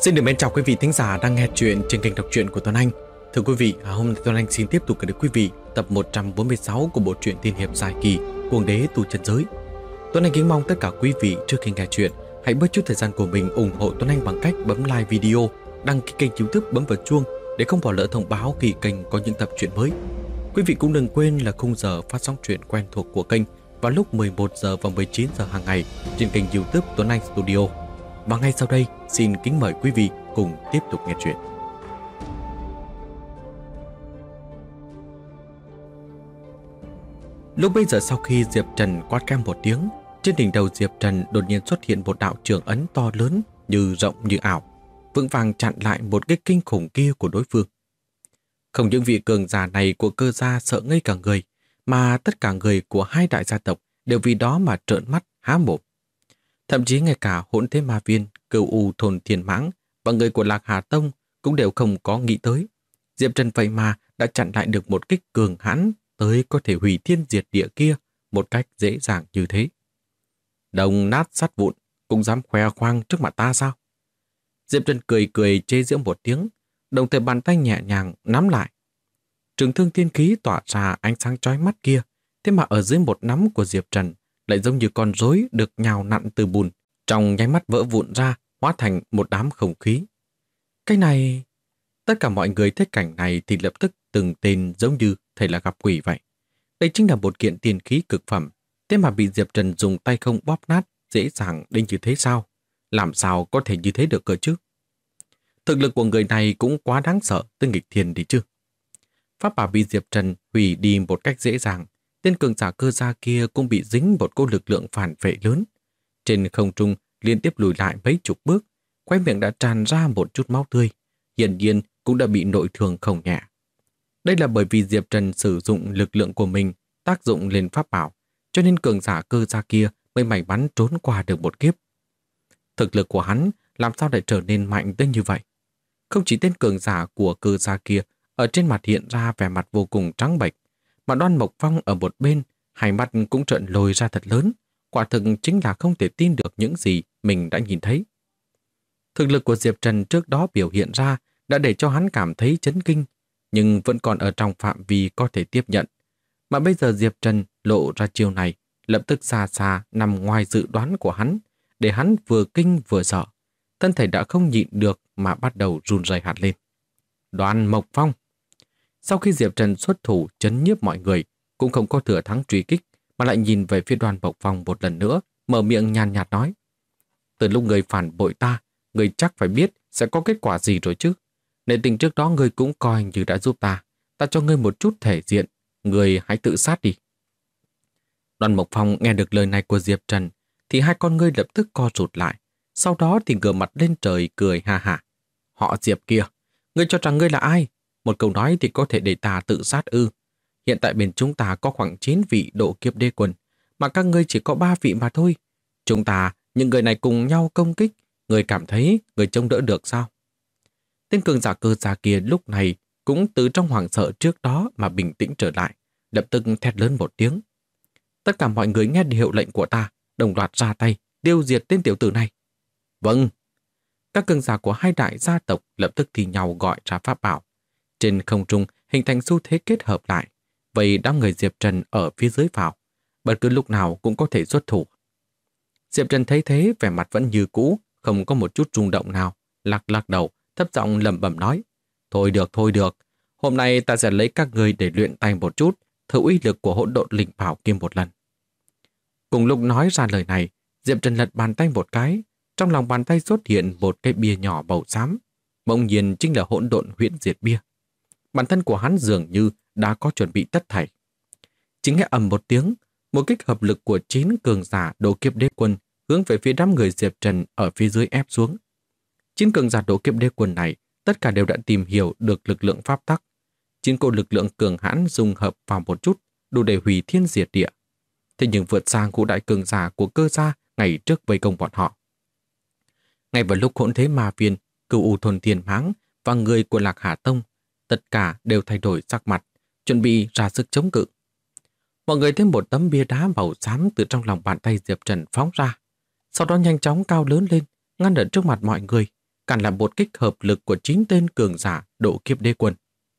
Xin được mến chào quý vị thính giả đang nghe chuyện trên kênh đọc truyện của Tuấn Anh. Thưa quý vị, hôm nay Tuấn Anh xin tiếp tục gửi đến quý vị tập 146 của bộ truyện tiên hiệp dài kỳ Cuồng đế tu chân giới. Tuấn Anh kính mong tất cả quý vị trước khi nghe chuyện hãy bớt chút thời gian của mình ủng hộ Tuấn Anh bằng cách bấm like video, đăng ký kênh YouTube, bấm vào chuông để không bỏ lỡ thông báo khi kênh có những tập truyện mới. Quý vị cũng đừng quên là khung giờ phát sóng truyện quen thuộc của kênh vào lúc 11 giờ và 19 giờ hàng ngày trên kênh YouTube Tuấn Anh Studio. Và ngay sau đây, xin kính mời quý vị cùng tiếp tục nghe chuyện. Lúc bây giờ sau khi Diệp Trần quát keng một tiếng, trên đỉnh đầu Diệp Trần đột nhiên xuất hiện một đạo trường ấn to lớn như rộng như ảo, vững vàng chặn lại một cái kinh khủng kia của đối phương. Không những vị cường giả này của Cơ gia sợ ngây cả người, mà tất cả người của hai đại gia tộc đều vì đó mà trợn mắt há mồm. Thậm chí ngay cả Hỗn Thế Ma Viên, Cửu U Thôn Thiên Mãng và người của Lạc Hà Tông cũng đều không có nghĩ tới. Diệp Trần vậy mà đã chặn lại được một kích cường hãn tới có thể hủy thiên diệt địa kia một cách dễ dàng như thế. Đồng nát sắt vụn cũng dám khoe khoang trước mặt ta sao? Diệp Trần cười cười chế giễu một tiếng, đồng thời bàn tay nhẹ nhàng nắm lại. Trường thương thiên khí tỏa ra ánh sáng chói mắt kia, thế mà ở dưới một nắm của Diệp Trần lại giống như con rối được nhào nặn từ bùn, trong nháy mắt vỡ vụn ra, hóa thành một đám không khí. Cái này... Tất cả mọi người thấy cảnh này thì lập tức từng tên giống như thầy là gặp quỷ vậy. Đây chính là một kiện tiên khí cực phẩm, thế mà bị Diệp Trần dùng tay không bóp nát dễ dàng đến như thế sao? Làm sao có thể như thế được cơ chứ? Thực lực của người này cũng quá đáng sợ tới nghịch thiên đi chứ. Pháp bảo bị Diệp Trần hủy đi một cách dễ dàng. Tên cường giả Cơ gia kia cũng bị dính một cỗ lực lượng phản vệ lớn. Trên không trung liên tiếp lùi lại mấy chục bước, khóe miệng đã tràn ra một chút máu tươi, hiển nhiên cũng đã bị nội thương không nhẹ. Đây là bởi vì Diệp Trần sử dụng lực lượng của mình tác dụng lên pháp bảo, cho nên cường giả Cơ gia kia mới may mắn trốn qua được một kiếp. Thực lực của hắn làm sao lại trở nên mạnh tới như vậy? Không chỉ tên cường giả của Cơ gia kia ở trên mặt hiện ra vẻ mặt vô cùng trắng bệch, mà Đoan Mộc Phong ở một bên, hai mắt cũng trợn lồi ra thật lớn, quả thực chính là không thể tin được những gì mình đã nhìn thấy. Thực lực của Diệp Trần trước đó biểu hiện ra đã để cho hắn cảm thấy chấn kinh, nhưng vẫn còn ở trong phạm vi có thể tiếp nhận. Mà bây giờ Diệp Trần lộ ra chiêu này, lập tức xa xa nằm ngoài dự đoán của hắn, để hắn vừa kinh vừa sợ. Thân thể đã không nhịn được mà bắt đầu run rẩy hẳn lên. Đoan Mộc Phong. Sau khi Diệp Trần xuất thủ trấn nhiếp mọi người, cũng không có thừa thắng truy kích, mà lại nhìn về phía Đoan Mộc Phong một lần nữa, mở miệng nhàn nhạt nói. Từ lúc người phản bội ta, người chắc phải biết sẽ có kết quả gì rồi chứ. Nể tình trước đó người cũng coi như đã giúp ta cho ngươi một chút thể diện, người hãy tự sát đi. Đoan Mộc Phong nghe được lời này của Diệp Trần, thì hai con ngươi lập tức co rụt lại, sau đó thì ngửa mặt lên trời cười ha hả. Họ Diệp kia, ngươi cho rằng ngươi là ai? Một câu nói thì có thể để ta tự sát ư? Hiện tại bên chúng ta có khoảng 9 vị độ kiếp đế quân, mà các ngươi chỉ có 3 vị mà thôi. Chúng ta, những người này cùng nhau công kích, người cảm thấy người chống đỡ được sao? Tên cường giả Cơ gia kia lúc này cũng từ trong hoảng sợ trước đó mà bình tĩnh trở lại, lập tức thét lớn một tiếng. Tất cả mọi người nghe hiệu lệnh của ta, đồng loạt ra tay, tiêu diệt tên tiểu tử này. Vâng. Các cường giả của hai đại gia tộc lập tức thì nhau gọi ra pháp bảo. Trên không trung hình thành xu thế kết hợp lại, vậy đám người Diệp Trần ở phía dưới vào, bất cứ lúc nào cũng có thể xuất thủ. Diệp Trần thấy thế, vẻ mặt vẫn như cũ, không có một chút rung động nào, lắc đầu, thấp giọng lẩm bẩm nói: thôi được, hôm nay ta sẽ lấy các người để luyện tay một chút, thử uy lực của hỗn độn linh bảo kia một lần. Cùng lúc nói ra lời này, Diệp Trần lật bàn tay một cái, trong lòng bàn tay xuất hiện một cái bia nhỏ màu xám, bỗng nhiên chính là hỗn độn huyễn diệt bia. Bản thân của hắn dường như đã có chuẩn bị tất thảy. Chính nghe ầm một tiếng, một kích hợp lực của 9 cường giả độ kiếp đế quân hướng về phía đám người Diệp Trần ở phía dưới ép xuống. 9 cường giả độ kiếp đế quân này tất cả đều đã tìm hiểu được lực lượng pháp tắc. 9 cỗ lực lượng cường hãn dung hợp vào một chút, đủ để hủy thiên diệt địa. Thế nhưng vượt sang ngũ đại cường giả của Cơ gia ngày trước vây công bọn họ. Ngay vào lúc Hỗn Thế Ma Viên, Cửu U Thôn Thiên Mãng và người của Lạc Hà Tông, tất cả đều thay đổi sắc mặt, chuẩn bị ra sức chống cự. Mọi người thấy một tấm bia đá màu xám từ trong lòng bàn tay Diệp Trần phóng ra, sau đó nhanh chóng cao lớn lên, ngăn ở trước mặt mọi người, cản lại một kích hợp lực của 9 tên cường giả độ kiếp đế quân.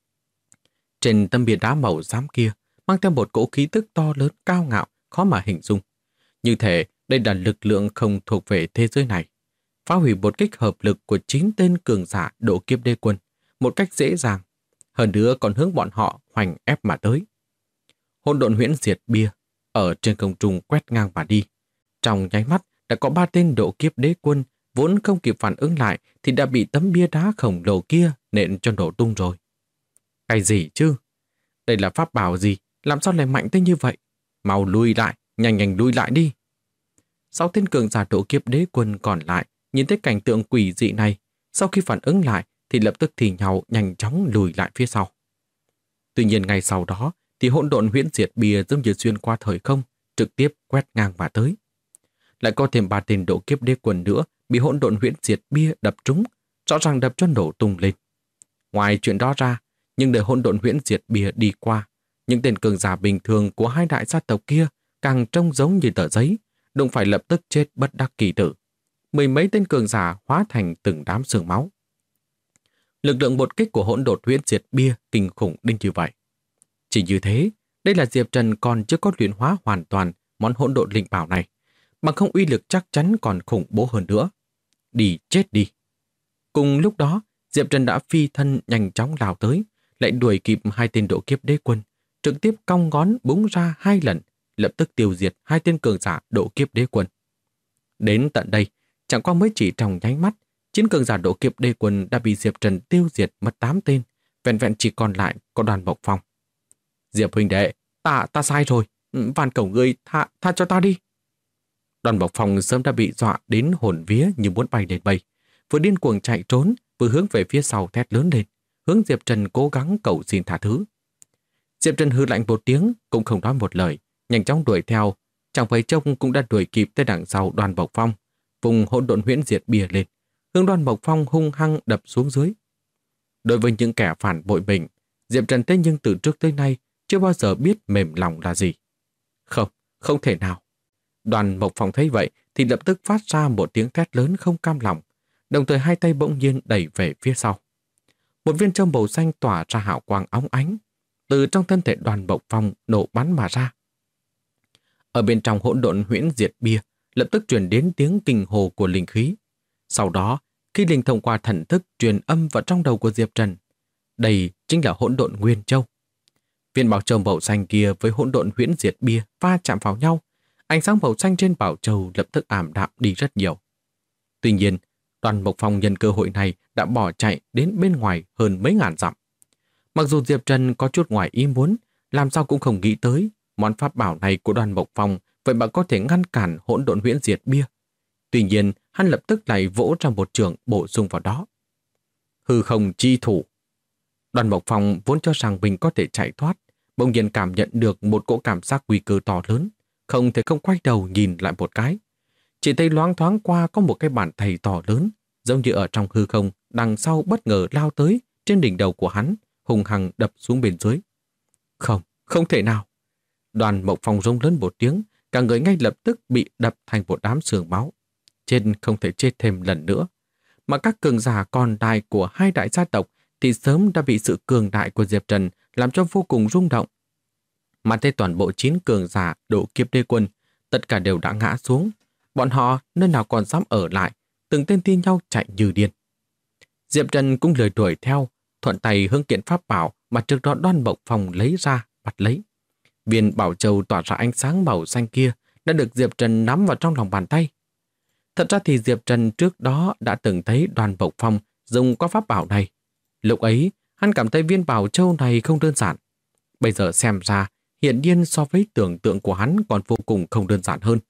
Trên tấm bia đá màu xám kia mang theo một cỗ khí tức to lớn cao ngạo, khó mà hình dung. Như thể đây là lực lượng không thuộc về thế giới này. Phá hủy một kích hợp lực của 9 tên cường giả độ kiếp đế quân một cách dễ dàng, hơn nữa còn hướng bọn họ hoành ép mà tới. Hỗn độn huyễn diệt bia ở trên không trung quét ngang mà đi. Trong nháy mắt đã có 3 tên độ kiếp đế quân vốn không kịp phản ứng lại thì đã bị tấm bia đá khổng lồ kia nện cho nổ tung rồi. Cái gì chứ? Đây là pháp bảo gì? Làm sao lại mạnh tới như vậy? Mau lui lại, nhanh nhanh lui lại đi. 6 tên cường giả độ kiếp đế quân còn lại nhìn thấy cảnh tượng quỷ dị này, sau khi phản ứng lại thì lập tức thì nhau nhanh chóng lùi lại phía sau. Tuy nhiên ngay sau đó thì hỗn độn huyễn diệt bia giống như xuyên qua thời không, trực tiếp quét ngang mà tới. Lại có thêm 3 tên độ kiếp đế quân nữa bị hỗn độn huyễn diệt bia đập trúng, rõ ràng đập cho nổ tung lên. Ngoài chuyện đó ra, nhưng để hỗn độn huyễn diệt bia đi qua, những tên cường giả bình thường của 2 đại gia tộc kia càng trông giống như tờ giấy, đụng phải lập tức chết bất đắc kỳ tử. 10 mấy tên cường giả hóa thành từng đám xương máu. Lực lượng bột kích của hỗn độn huyễn diệt bia kinh khủng đến như vậy. Chỉ như thế, đây là Diệp Trần còn chưa có luyện hóa hoàn toàn món hỗn độn linh bảo này, bằng không uy lực chắc chắn còn khủng bố hơn nữa. Đi chết đi. Cùng lúc đó, Diệp Trần đã phi thân nhanh chóng lao tới, lại đuổi kịp 2 tên độ kiếp đế quân, trực tiếp cong ngón búng ra 2 lần, lập tức tiêu diệt 2 tên cường giả độ kiếp đế quân. Đến tận đây, chẳng qua mới chỉ trong nháy mắt, 9 cường giả độ kiếp đế quân đã bị Diệp Trần tiêu diệt mất 8 tên, vẹn vẹn chỉ còn lại có Đoàn Mộc Phong. Diệp huynh đệ, ta sai rồi, van cầu ngươi tha cho ta đi. Đoàn Mộc Phong sớm đã bị dọa đến hồn vía như muốn bay lên mây, vừa điên cuồng chạy trốn, vừa hướng về phía sau thét lớn lên, hướng Diệp Trần cố gắng cầu xin tha thứ. Diệp Trần hư lạnh một tiếng, cũng không nói một lời, nhanh chóng đuổi theo, chẳng phải trông cũng đã đuổi kịp tới đằng sau Đoàn Mộc Phong, vùng hỗn độn huyễn diệt bia lên, hướng Đoàn Mộc Phong hung hăng đập xuống dưới. Đối với những kẻ phản bội mình, Diệp Trần thế nhưng từ trước tới nay chưa bao giờ biết mềm lòng là gì. Không thể nào. Đoàn Mộc Phong thấy vậy thì lập tức phát ra một tiếng thét lớn không cam lòng, đồng thời 2 tay bỗng nhiên đẩy về phía sau. Một viên châu màu xanh tỏa ra hào quang óng ánh, từ trong thân thể Đoàn Mộc Phong nổ bắn mà ra. Ở bên trong hỗn độn huyễn diệt bia lập tức truyền đến tiếng kinh hồ của linh khí. Sau đó, khi linh thông qua thần thức truyền âm vào trong đầu của Diệp Trần, đây chính là hỗn độn nguyên châu. Viên bảo châu màu xanh kia với hỗn độn huyễn diệt bia va chạm vào nhau, ánh sáng màu xanh trên bảo châu lập tức ảm đạm đi rất nhiều. Tuy nhiên, Đoàn Mộc Phong nhân cơ hội này đã bỏ chạy đến bên ngoài hơn mấy ngàn dặm. Mặc dù Diệp Trần có chút ngoài ý muốn, làm sao cũng không nghĩ tới món pháp bảo này của Đoàn Mộc Phong vậy mà có thể ngăn cản hỗn độn huyễn diệt bia. Tuy nhiên, hắn lập tức lại vỗ ra một trường bổ sung vào đó. Hư không chi thủ. Đoàn Mộc Phong vốn cho rằng mình có thể chạy thoát, bỗng nhiên cảm nhận được một cỗ cảm giác nguy cơ to lớn, không thể không quay đầu nhìn lại một cái. Chỉ thấy loáng thoáng qua có một cái bàn tay to lớn, giống như ở trong hư không, đằng sau bất ngờ lao tới trên đỉnh đầu của hắn, hùng hăng đập xuống bên dưới. Không thể nào. Đoàn Mộc Phong rống lớn một tiếng, cả người ngay lập tức bị đập thành một đám xương máu. Trên không thể chết thêm lần nữa. Mà các cường giả còn lại của 2 đại gia tộc thì sớm đã bị sự cường đại của Diệp Trần làm cho vô cùng rung động. Mà thấy toàn bộ 9 cường giả độ kiếp đế quân, tất cả đều đã ngã xuống. Bọn họ nơi nào còn dám ở lại, từng tên thi nhau chạy như điên. Diệp Trần cũng lười đuổi theo, thuận tay hướng kiện pháp bảo mà trước đó Đoàn Mộc Phong lấy ra, bắt lấy. Viên bảo châu tỏa ra ánh sáng màu xanh kia đã được Diệp Trần nắm vào trong lòng bàn tay. Thật ra thì Diệp Trần trước đó đã từng thấy Đoàn Mộc Phong dùng qua pháp bảo này. Lúc ấy, hắn cảm thấy viên bảo châu này không đơn giản. Bây giờ xem ra, hiển nhiên so với tưởng tượng của hắn còn vô cùng không đơn giản hơn.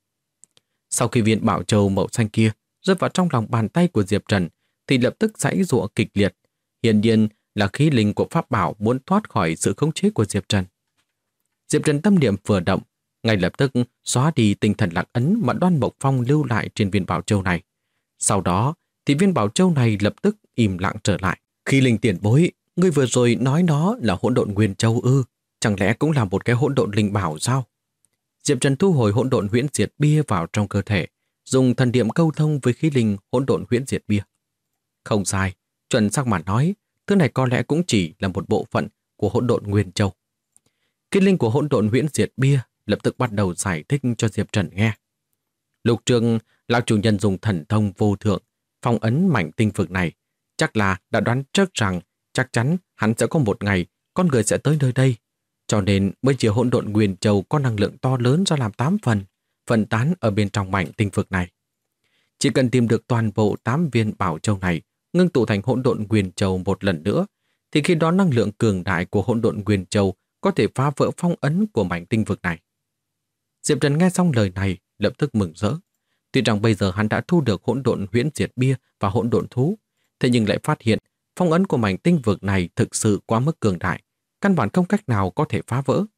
Sau khi viên bảo châu màu xanh kia rơi vào trong lòng bàn tay của Diệp Trần, thì lập tức giãy giụa kịch liệt. Hiển nhiên là khí linh của pháp bảo muốn thoát khỏi sự khống chế của Diệp Trần. Diệp Trần tâm niệm vừa động, ngay lập tức xóa đi tinh thần lạc ấn mà Đoàn Mộc Phong lưu lại trên viên bảo châu này. Sau đó thì viên bảo châu này lập tức im lặng trở lại. Khí linh tiền bối, ngươi vừa rồi nói nó là hỗn độn nguyên châu ư? Chẳng lẽ cũng là một cái hỗn độn linh bảo sao? Diệp Trần thu hồi hỗn độn huyễn diệt bia vào trong cơ thể, dùng thần niệm câu thông với khí linh hỗn độn huyễn diệt bia. Không sai, chuẩn xác mà nói, thứ này có lẽ cũng chỉ là một bộ phận của hỗn độn Nguyên Châu. Kết linh của hỗn độn huyễn diệt bia lập tức bắt đầu giải thích cho Diệp Trần nghe. Lục trường, lão chủ nhân dùng thần thông vô thượng, phong ấn mảnh tinh vực này, chắc là đã đoán trước rằng chắc chắn hắn sẽ có một ngày con người sẽ tới nơi đây. Cho nên mới chia hỗn độn Nguyên Châu có năng lượng to lớn ra làm 8 phần, phân tán ở bên trong mảnh tinh vực này. Chỉ cần tìm được toàn bộ 8 viên bảo châu này, ngưng tụ thành hỗn độn Nguyên Châu một lần nữa, thì khi đó năng lượng cường đại của hỗn độn Nguyên Châu có thể phá vỡ phong ấn của mảnh tinh vực này. Diệp Trần nghe xong lời này lập tức mừng rỡ. Tuy rằng bây giờ hắn đã thu được hỗn độn huyễn diệt bia và hỗn độn thú, thế nhưng lại phát hiện phong ấn của mảnh tinh vực này thực sự quá mức cường đại, căn bản không cách nào có thể phá vỡ.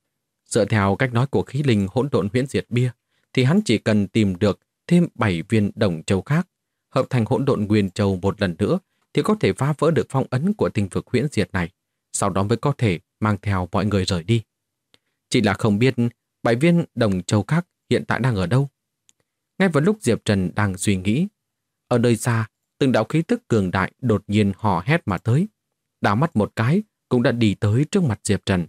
Dựa theo cách nói của khí linh hỗn độn huyễn diệt bia, thì hắn chỉ cần tìm được thêm 7 viên đồng châu khác, hợp thành hỗn độn nguyên châu một lần nữa, thì có thể phá vỡ được phong ấn của tinh vực huyễn diệt này, sau đó mới có thể mang theo mọi người rời đi. Chỉ là không biết 7 viên đồng châu khác hiện tại đang ở đâu. Ngay vào lúc Diệp Trần đang suy nghĩ, ở nơi xa, từng đạo khí tức cường đại đột nhiên hò hét mà tới. Đảo mắt một cái, cũng đã đi tới trước mặt Diệp Trần.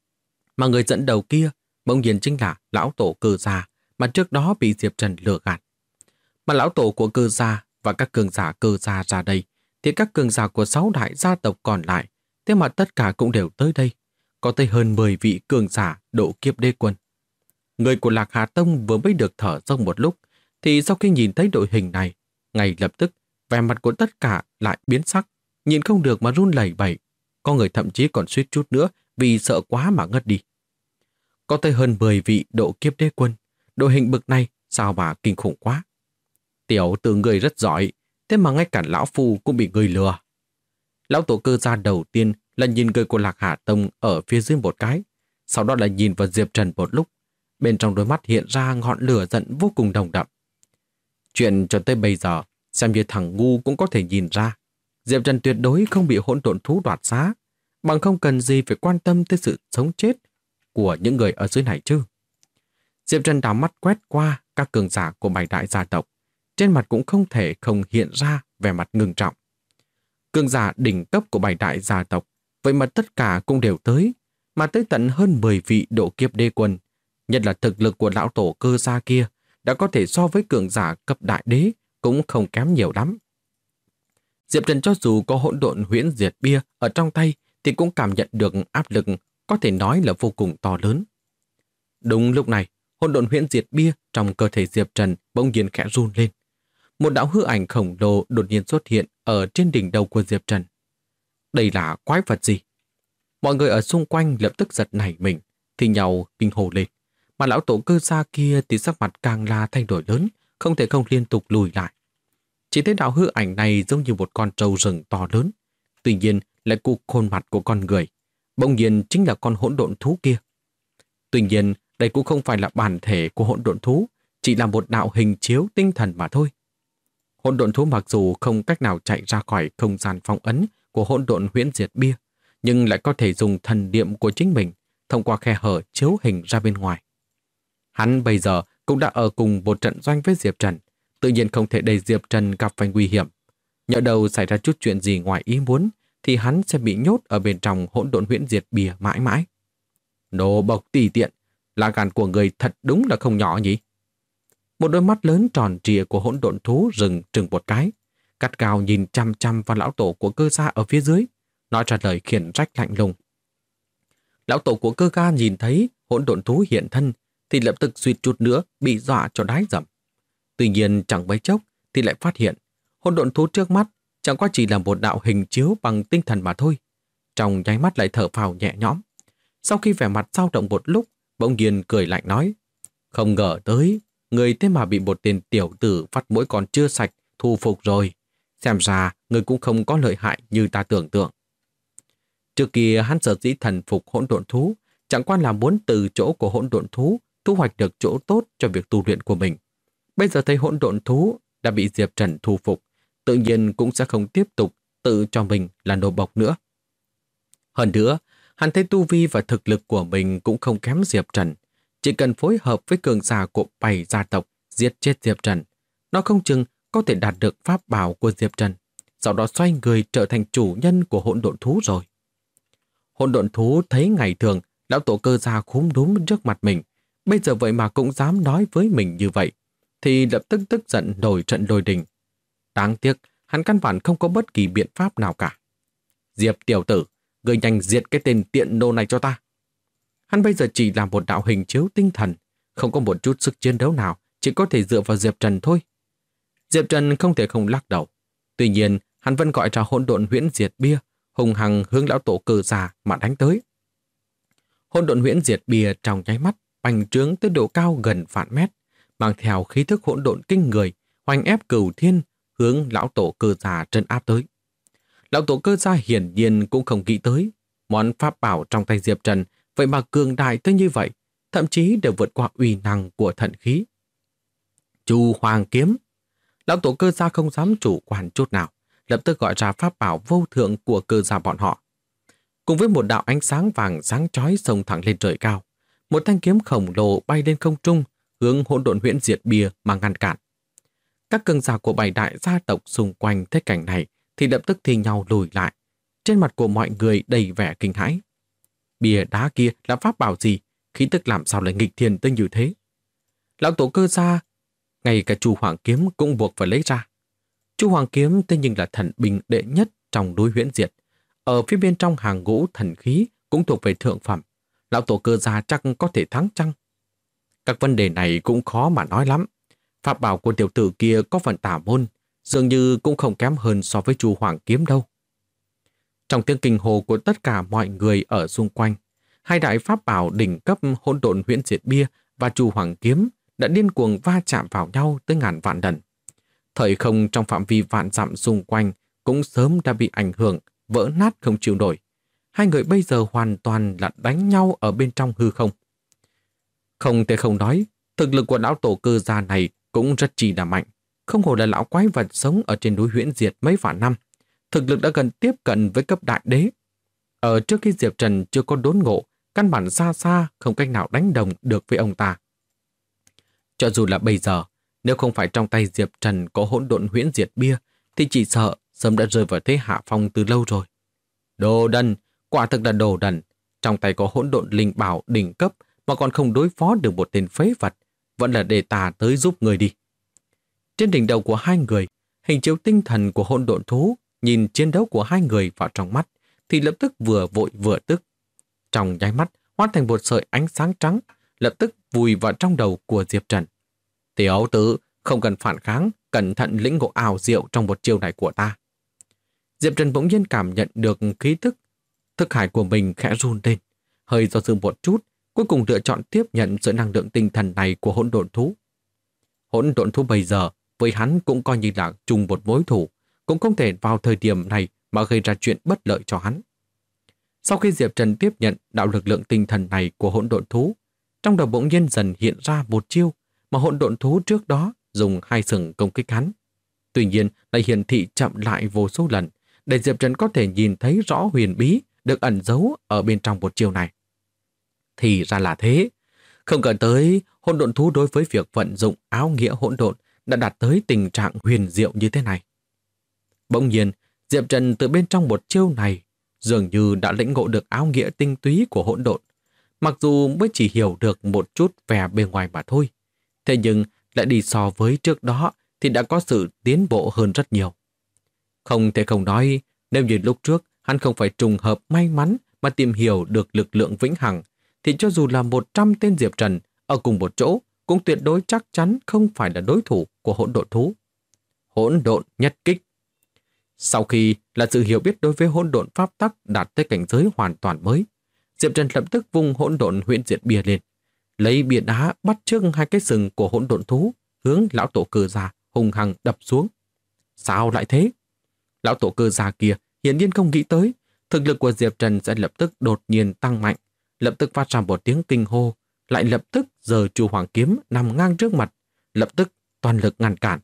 Mà người dẫn đầu kia, bỗng nhiên chính là lão tổ Cơ Gia, mà trước đó bị Diệp Trần lừa gạt. Mà lão tổ của Cơ Gia và các cường giả Cơ Gia ra đây, thì các cường giả của 6 đại gia tộc còn lại, thế mà tất cả cũng đều tới đây. Có tới hơn 10 vị cường giả độ kiếp đế quân. Người của Lạc Hà Tông vừa mới được thở dông một lúc, thì sau khi nhìn thấy đội hình này, ngay lập tức vẻ mặt của tất cả lại biến sắc, nhìn không được mà run lẩy bẩy. Có người thậm chí còn suýt chút nữa vì sợ quá mà ngất đi. Có tới hơn 10 vị độ kiếp đế quân, đội hình bực này sao mà kinh khủng quá. Tiểu tử người rất giỏi, thế mà ngay cả lão phu cũng bị người lừa. Lão tổ Cơ Gia đầu tiên là nhìn người của Lạc Hà Tông ở phía dưới một cái, sau đó là nhìn vào Diệp Trần một lúc. Bên trong đôi mắt hiện ra ngọn lửa giận vô cùng nồng đậm. Chuyện cho tới bây giờ, xem như thằng ngu cũng có thể nhìn ra, Diệp Trần tuyệt đối không bị hỗn độn thú đoạt xá, bằng không cần gì phải quan tâm tới sự sống chết của những người ở dưới này chứ. Diệp Trần đảo mắt quét qua các cường giả của 7 đại gia tộc, trên mặt cũng không thể không hiện ra vẻ mặt ngưng trọng. Cường giả đỉnh cấp của 7 đại gia tộc, vậy mà tất cả cũng đều tới, mà tới tận hơn 10 vị độ kiếp đế quân, nhất là thực lực của lão tổ Cơ Gia kia, đã có thể so với cường giả cấp đại đế, cũng không kém nhiều lắm. Diệp Trần cho dù có hỗn độn huyễn diệt bia ở trong tay, thì cũng cảm nhận được áp lực có thể nói là vô cùng to lớn. Đúng lúc này, hỗn độn huyễn diệt bia trong cơ thể Diệp Trần bỗng nhiên khẽ run lên. Một đạo hư ảnh khổng lồ đột nhiên xuất hiện ở trên đỉnh đầu của Diệp Trần. Đây là quái vật gì? Mọi người ở xung quanh lập tức giật nảy mình, thì nhau kinh hô lên. Mà lão tổ Cơ Gia kia thì sắc mặt càng là thay đổi lớn, không thể không liên tục lùi lại. Chỉ thấy đạo hư ảnh này giống như một con trâu rừng to lớn, tuy nhiên lại cục khuôn mặt của con người, bỗng nhiên chính là con hỗn độn thú kia. Tuy nhiên, đây cũng không phải là bản thể của hỗn độn thú, chỉ là một đạo hình chiếu tinh thần mà thôi. Hỗn độn thú mặc dù không cách nào chạy ra khỏi không gian phong ấn của hỗn độn huyễn diệt bia, nhưng lại có thể dùng thần niệm của chính mình thông qua khe hở chiếu hình ra bên ngoài. Hắn bây giờ cũng đã ở cùng một trận doanh với Diệp Trần, tự nhiên không thể để Diệp Trần gặp phải nguy hiểm. Nhỡ đầu xảy ra chút chuyện gì ngoài ý muốn, thì hắn sẽ bị nhốt ở bên trong hỗn độn huyễn diệt bia mãi mãi. Nô bộc tùy tiện, lá gan của người thật đúng là không nhỏ nhỉ? Một đôi mắt lớn tròn trịa của hỗn độn thú rừng trừng một cái, cắt cao nhìn chăm chăm vào lão tổ của Cơ Gia ở phía dưới, nói ra lời khiển trách lạnh lùng. Lão tổ của Cơ Gia nhìn thấy hỗn độn thú hiện thân, thì lập tức suýt chút nữa bị dọa cho đái dầm. Tuy nhiên chẳng mấy chốc thì lại phát hiện hỗn độn thú trước mắt chẳng qua chỉ là một đạo hình chiếu bằng tinh thần mà thôi. Trong nháy mắt lại thở phào nhẹ nhõm. Sau khi vẻ mặt dao động một lúc, bỗng nhiên cười lạnh nói: không ngờ tới, người thế mà bị một tên tiểu tử vắt mũi còn chưa sạch thu phục rồi. Xem ra người cũng không có lợi hại như ta tưởng tượng. Trước kia hắn sở dĩ thần phục hỗn độn thú, chẳng qua là muốn từ chỗ của hỗn độn thú thu hoạch được chỗ tốt cho việc tu luyện của mình. Bây giờ thấy hỗn độn thú đã bị Diệp Trần thu phục, tự nhiên cũng sẽ không tiếp tục tự cho mình là nô bộc nữa. Hơn nữa, hắn thấy tu vi và thực lực của mình cũng không kém Diệp Trần. Chỉ cần phối hợp với cường giả của 7 gia tộc giết chết Diệp Trần, nó không chừng có thể đạt được pháp bảo của Diệp Trần. sau đó xoay người trở thành chủ nhân của hỗn độn thú rồi. Hỗn độn thú thấy ngày thường lão tổ Cơ Gia khúm núm trước mặt mình, bây giờ vậy mà cũng dám nói với mình như vậy, thì lập tức tức giận nổi trận lôi đình. Đáng tiếc, hắn căn bản không có bất kỳ biện pháp nào cả. Diệp tiểu tử, ngươi nhanh diệt cái tên tiện nô này cho ta. Hắn bây giờ chỉ là một đạo hình chiếu tinh thần, không có một chút sức chiến đấu nào, chỉ có thể dựa vào Diệp Trần thôi. Diệp Trần không thể không lắc đầu. Tuy nhiên, hắn vẫn gọi ra hỗn độn huyễn diệt bia, hùng hằng hướng lão tổ Cơ Gia mà đánh tới. Hỗn độn huyễn diệt bia trong nháy mắt bành trướng tới độ cao gần vạn mét, mang theo khí thức hỗn độn kinh người, hoành ép cửu thiên hướng lão tổ Cơ Gia trấn áp tới. Lão tổ Cơ Gia hiển nhiên cũng không nghĩ tới món pháp bảo trong tay Diệp Trần vậy mà cường đại tới như vậy, thậm chí đều vượt qua uy năng của thần khí. Chu Hoàng kiếm. Lão tổ Cơ Gia không dám chủ quan chút nào, lập tức gọi ra pháp bảo vô thượng của Cơ Gia bọn họ. Cùng với một đạo ánh sáng vàng sáng chói xông thẳng lên trời cao, một thanh kiếm khổng lồ bay lên không trung, hướng hỗn độn huyễn diệt bia mà ngăn cản. Các cường giả của 7 đại gia tộc xung quanh thấy cảnh này thì lập tức thi nhau lùi lại. Trên mặt của mọi người đầy vẻ kinh hãi. Bia đá kia là pháp bảo gì? Khí tức làm sao lại nghịch thiên tới như thế? Lão tổ Cơ Gia, ngay cả Chu Hoàng kiếm cũng buộc phải lấy ra. Chu Hoàng kiếm thế nhưng là thần binh đệ nhất trong núi huyễn diệt. Ở phía bên trong hàng ngũ thần khí cũng thuộc về thượng phẩm. Lão tổ Cơ Gia chắc có thể thắng chăng? Các vấn đề này cũng khó mà nói lắm. Pháp bảo của tiểu tử kia có phần tà môn, dường như cũng không kém hơn so với Chu Hoàng kiếm đâu. Trong tiếng kinh hồ của tất cả mọi người ở xung quanh, hai đại pháp bảo đỉnh cấp hỗn độn huyễn diệt bia và Chu Hoàng kiếm đã điên cuồng va chạm vào nhau tới ngàn vạn lần. Thời không trong phạm vi vạn dặm xung quanh cũng sớm đã bị ảnh hưởng, vỡ nát không chịu nổi. Hai người bây giờ hoàn toàn là đánh nhau ở bên trong hư không. Không thể không nói, thực lực của lão tổ Cơ Gia này cũng rất chỉ là mạnh. Không hổ là lão quái vật sống ở trên núi huyễn diệt mấy vạn năm. Thực lực đã gần tiếp cận với cấp đại đế. Ở trước khi Diệp Trần chưa có đốn ngộ, căn bản xa xa không cách nào đánh đồng được với ông ta. Cho dù là bây giờ, nếu không phải trong tay Diệp Trần có hỗn độn huyễn diệt bia, thì chỉ sợ sớm đã rơi vào thế hạ phong từ lâu rồi. Đồ đần, quả thực là đồ đần. Trong tay có hỗn độn linh bảo đỉnh cấp mà còn không đối phó được một tên phế vật, vẫn là để ta tới giúp người đi. Trên đỉnh đầu của hai người, hình chiếu tinh thần của hỗn độn thú nhìn chiến đấu của hai người vào trong mắt thì lập tức vừa vội vừa tức. Trong nháy mắt hóa thành một sợi ánh sáng trắng, lập tức vùi vào trong đầu của Diệp Trần. Tiểu tử, không cần phản kháng, cẩn thận lĩnh ngộ ảo diệu trong một chiêu này của ta. Diệp Trần bỗng nhiên cảm nhận được khí thức hải của mình khẽ run lên, hơi do dự một chút, cuối cùng lựa chọn tiếp nhận sự năng lượng tinh thần này của hỗn độn thú. Hỗn độn thú bây giờ với hắn cũng coi như là chung một mối thù, cũng không thể vào thời điểm này mà gây ra chuyện bất lợi cho hắn. Sau khi Diệp Trần tiếp nhận đạo lực lượng tinh thần này của hỗn độn thú, trong đầu bỗng nhiên dần hiện ra một chiêu mà hỗn độn thú trước đó dùng hai sừng công kích hắn. Tuy nhiên lại hiển thị chậm lại vô số lần, để Diệp Trần có thể nhìn thấy rõ huyền bí được ẩn giấu ở bên trong một chiêu này. Thì ra là thế. Không cần tới, hỗn độn thú đối với việc vận dụng áo nghĩa hỗn độn đã đạt tới tình trạng huyền diệu như thế này. Bỗng nhiên, Diệp Trần từ bên trong một chiêu này dường như đã lĩnh ngộ được áo nghĩa tinh túy của hỗn độn. Mặc dù mới chỉ hiểu được một chút vẻ bên ngoài mà thôi, thế nhưng lại đi so với trước đó thì đã có sự tiến bộ hơn rất nhiều. Không thể không nói, nếu như lúc trước hắn không phải trùng hợp may mắn mà tìm hiểu được lực lượng vĩnh hằng, thì cho dù là 100 tên Diệp Trần ở cùng một chỗ cũng tuyệt đối chắc chắn không phải là đối thủ của hỗn độn thú. Hỗn độn nhất kích. Sau khi là sự hiểu biết đối với hỗn độn pháp tắc đạt tới cảnh giới hoàn toàn mới, Diệp Trần lập tức vung hỗn độn huyễn diệt bia lên, lấy bia đá bắt trước hai cái sừng của hỗn độn thú, hướng lão tổ Cơ Gia hung hăng đập xuống. Sao lại thế? Lão tổ Cơ Gia kia hiển nhiên không nghĩ tới thực lực của Diệp Trần sẽ lập tức đột nhiên tăng mạnh, lập tức phát ra một tiếng kinh hô, lại lập tức giơ Chu Hoàng kiếm nằm ngang trước mặt, lập tức toàn lực ngăn cản.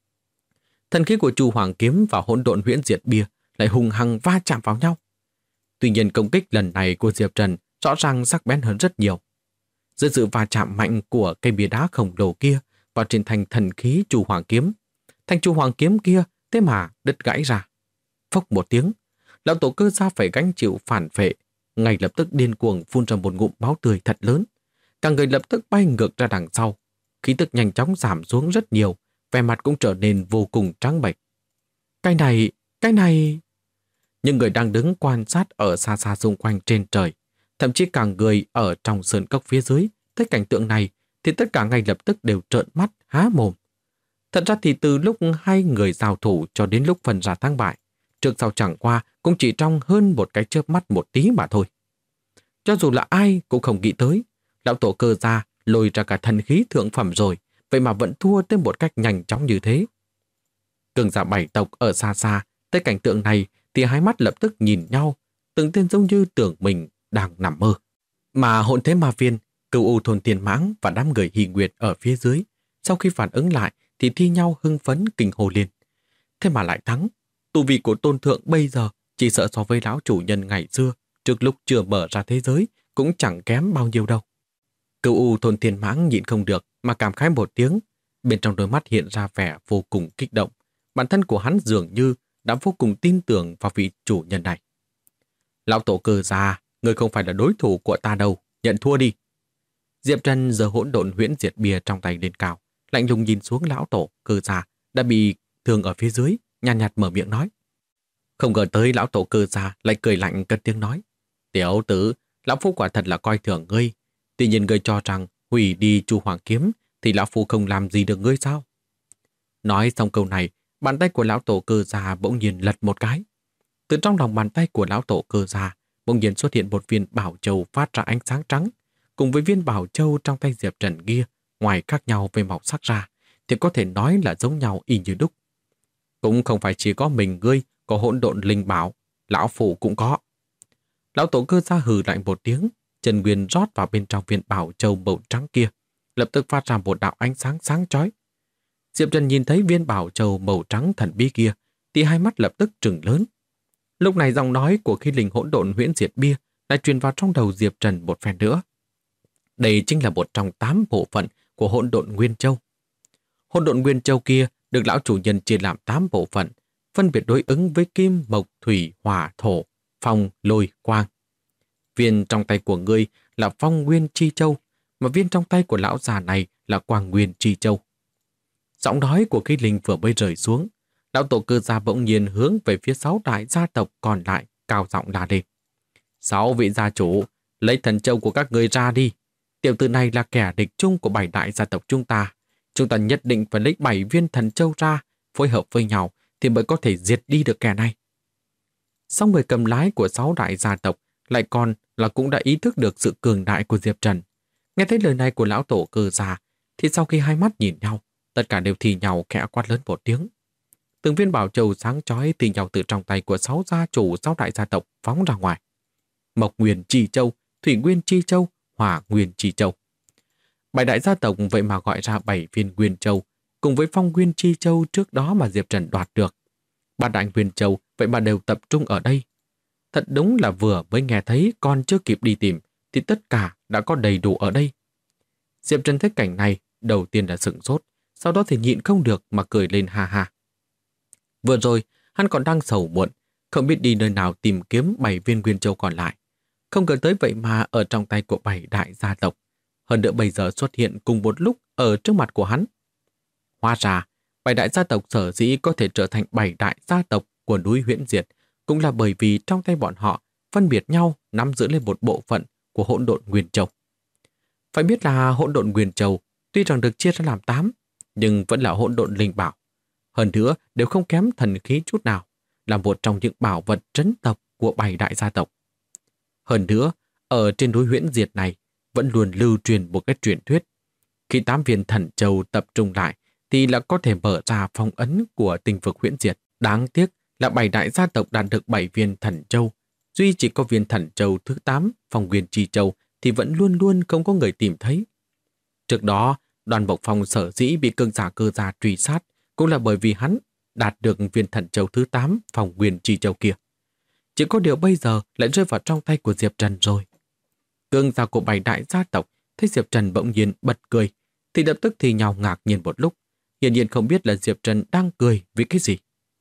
Thần khí của Chu Hoàng kiếm và hỗn độn huyễn diệt bia lại hung hăng va chạm vào nhau. Tuy nhiên công kích lần này của Diệp Trần rõ ràng sắc bén hơn rất nhiều. Dưới sự va chạm mạnh của cây bia đá khổng lồ kia vào trên thanh thần khí Chu Hoàng kiếm, thanh Chu Hoàng kiếm kia thế mà đứt gãy ra. Phốc một tiếng, lão tổ Cơ Gia phải gánh chịu phản vệ, ngay lập tức điên cuồng phun ra một ngụm máu tươi thật lớn. Cả người lập tức bay ngược ra đằng sau, khí tức nhanh chóng giảm xuống rất nhiều, vẻ mặt cũng trở nên vô cùng trắng bệch. Cái này... Những người đang đứng quan sát ở xa xa xung quanh trên trời, thậm chí cả người ở trong sơn cốc phía dưới, thấy cảnh tượng này thì tất cả ngay lập tức đều trợn mắt, há mồm. Thật ra thì từ lúc hai người giao thủ cho đến lúc phân ra thắng bại, trước sau chẳng qua cũng chỉ trong hơn một cái chớp mắt một tí mà thôi. Cho dù là ai cũng không nghĩ tới, lão tổ Cơ Gia lôi ra cả thần khí thượng phẩm rồi, vậy mà vẫn thua tới một cách nhanh chóng như thế. Cường giả bảy tộc ở xa xa, tới cảnh tượng này thì hai mắt lập tức nhìn nhau, từng tên giống như tưởng mình đang nằm mơ. Mà hỗn thế ma viên, cửu u thôn tiền mãng và đám người Hỷ Nguyệt ở phía dưới, sau khi phản ứng lại thì thi nhau hưng phấn kinh hô lên. Thế mà lại thắng, tu vi của tôn thượng bây giờ chỉ sợ so với lão chủ nhân ngày xưa, trước lúc chưa mở ra thế giới, cũng chẳng kém bao nhiêu đâu. Cửu u thôn tiền mãng nhịn không được mà cảm khái một tiếng, bên trong đôi mắt hiện ra vẻ vô cùng kích động. Bản thân của hắn dường như đã vô cùng tin tưởng vào vị chủ nhân này. Lão tổ Cơ Gia, người không phải là đối thủ của ta đâu, nhận thua đi. Diệp Trần giơ hỗn độn huyễn diệt bia trong tay lên cao, lạnh lùng nhìn xuống lão tổ Cơ Gia đã bị thương ở phía dưới, nhàn nhạt mở miệng nói. Không ngờ tới lão tổ Cơ Gia lại cười lạnh cất tiếng nói. Tiểu tử, lão phu quả thật là coi thường ngươi. Tuy nhiên ngươi cho rằng hủy đi Chu Hoàng kiếm thì lão phu không làm gì được ngươi sao? Nói xong câu này, bàn tay của lão tổ Cơ Gia bỗng nhiên lật một cái. Từ trong lòng bàn tay của lão tổ Cơ Gia bỗng nhiên xuất hiện một viên bảo châu phát ra ánh sáng trắng. Cùng với viên bảo châu trong tay Diệp Trần kia, ngoài khác nhau về màu sắc ra, thì có thể nói là giống nhau y như đúc. Cũng không phải chỉ có mình ngươi có hỗn độn linh bảo, lão phụ cũng có. Lão tổ Cơ Gia hừ lạnh một tiếng, chân nguyên rót vào bên trong viên bảo châu màu trắng kia, lập tức phát ra một đạo ánh sáng sáng chói. Diệp Trần nhìn thấy viên bảo châu màu trắng thần bí kia, thì hai mắt lập tức trừng lớn. Lúc này giọng nói của khi linh hỗn độn huyễn diệt bia lại truyền vào trong đầu Diệp Trần một phen nữa. Đây chính là một trong 8 bộ phận của hỗn độn nguyên châu. Hỗn độn nguyên châu kia được lão chủ nhân chia làm 8 bộ phận, phân biệt đối ứng với kim, mộc, thủy, hỏa, thổ, phong, lôi, quang. Viên trong tay của ngươi là phong nguyên chi châu, mà viên trong tay của lão già này là quang nguyên chi châu. Giọng nói của khi linh vừa mới rời xuống, lão tổ Cơ Gia bỗng nhiên hướng về phía 6 đại gia tộc còn lại, cao giọng la lên. 6 vị gia chủ, lấy thần châu của các ngươi ra đi. Tiểu tử này là kẻ địch chung của 7 đại gia tộc chúng ta. Chúng ta nhất định phải lấy 7 viên thần châu ra, phối hợp với nhau thì mới có thể diệt đi được kẻ này. Song người cầm lái của 6 đại gia tộc lại còn là cũng đã ý thức được sự cường đại của Diệp Trần. Nghe thấy lời này của lão tổ Cơ Gia, thì sau khi hai mắt nhìn nhau, tất cả đều thì nhau khẽ quát lớn một tiếng. Từng viên bảo châu sáng chói thì nhau từ trong tay của 6 gia chủ 6 đại gia tộc phóng ra ngoài. Mộc Nguyên Chi Châu, Thủy Nguyên Chi Châu, Hỏa Nguyên Chi Châu. 7 đại gia tộc vậy mà gọi ra 7 viên Nguyên Châu, cùng với Phong Nguyên Chi Châu trước đó mà Diệp Trần đoạt được. 3 đại Nguyên Châu vậy mà đều tập trung ở đây. Thật đúng là vừa mới nghe thấy còn chưa kịp đi tìm thì tất cả đã có đầy đủ ở đây. Diệp Trần thấy cảnh này đầu tiên là sửng sốt, sau đó thì nhịn không được mà cười lên ha ha. Vừa rồi hắn còn đang sầu muộn, không biết đi nơi nào tìm kiếm 7 viên Nguyên Châu còn lại. Không ngờ tới vậy mà ở trong tay của 7 đại gia tộc, hơn nữa bây giờ xuất hiện cùng một lúc ở trước mặt của hắn. Hóa ra, 7 đại gia tộc sở dĩ có thể trở thành 7 đại gia tộc của núi Huyễn Diệt cũng là bởi vì trong tay bọn họ phân biệt nhau nắm giữ lên một bộ phận của hỗn độn Nguyên Châu. Phải biết là hỗn độn Nguyên Châu tuy rằng được chia ra làm 8, nhưng vẫn là hỗn độn linh bảo. Hơn nữa đều không kém thần khí chút nào, là một trong những bảo vật trấn tộc của 7 đại gia tộc. Hơn nữa, ở trên núi Huyễn Diệt này vẫn luôn lưu truyền một cái truyền thuyết. Khi 8 viên thần châu tập trung lại thì là có thể mở ra phong ấn của tinh vực Huyễn Diệt. Đáng tiếc là 7 đại gia tộc đạt được 7 viên thần châu. Duy chỉ có viên thần châu thứ 8, Phong Nguyên Chi Châu, thì vẫn luôn luôn không có người tìm thấy. Trước đó, Đoàn Bộc Phong sở dĩ bị cường giả Cơ Gia truy sát cũng là bởi vì hắn đạt được viên thần châu thứ 8, Phong Nguyên Chi Châu kia. Chỉ có điều bây giờ lại rơi vào trong tay của Diệp Trần rồi. Cường giả của 7 đại gia tộc thấy Diệp Trần bỗng nhiên bật cười, thì lập tức thì nhào ngạc nhiên một lúc, hiển nhiên không biết là Diệp Trần đang cười vì cái gì.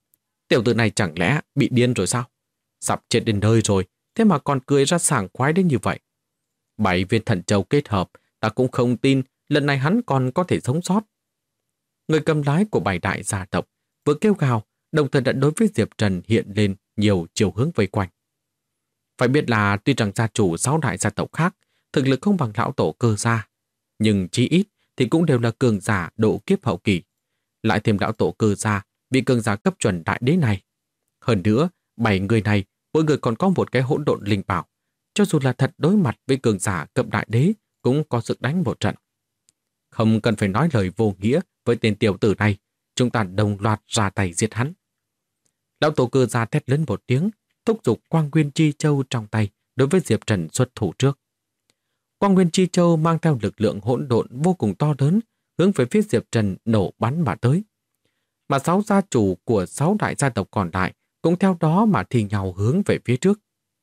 Tiểu tử này chẳng lẽ bị điên rồi sao? Sắp chết đến nơi rồi, thế mà còn cười ra sảng khoái đến như vậy. 7 viên thần châu kết hợp, ta cũng không tin lần này hắn còn có thể sống sót. Người cầm lái của 7 đại gia tộc vừa kêu gào, đồng thời đã đối với Diệp Trần hiện lên nhiều chiều hướng vây quanh. Phải biết là tuy rằng gia chủ 6 đại gia tộc khác thực lực không bằng lão tổ Cơ gia, nhưng chí ít thì cũng đều là cường giả độ kiếp hậu kỳ. Lại thêm lão tổ Cơ gia, vị cường giả cấp chuẩn đại đế này. Hơn nữa, 7 người này, mỗi người còn có một cái hỗn độn linh bảo. Cho dù là thật đối mặt với cường giả cấp đại đế, cũng có sức đánh một trận. Không cần phải nói lời vô nghĩa với tên tiểu tử này, chúng ta đồng loạt ra tay giết hắn. Lão tổ Cơ gia thét lớn một tiếng, thúc giục Quang Nguyên Chi Châu trong tay đối với Diệp Trần xuất thủ trước. Quang Nguyên Chi Châu mang theo lực lượng hỗn độn vô cùng to lớn, hướng về phía Diệp Trần nổ bắn mà tới. Mà 6 gia chủ của 6 đại gia tộc còn lại cũng theo đó mà thi nhau hướng về phía trước.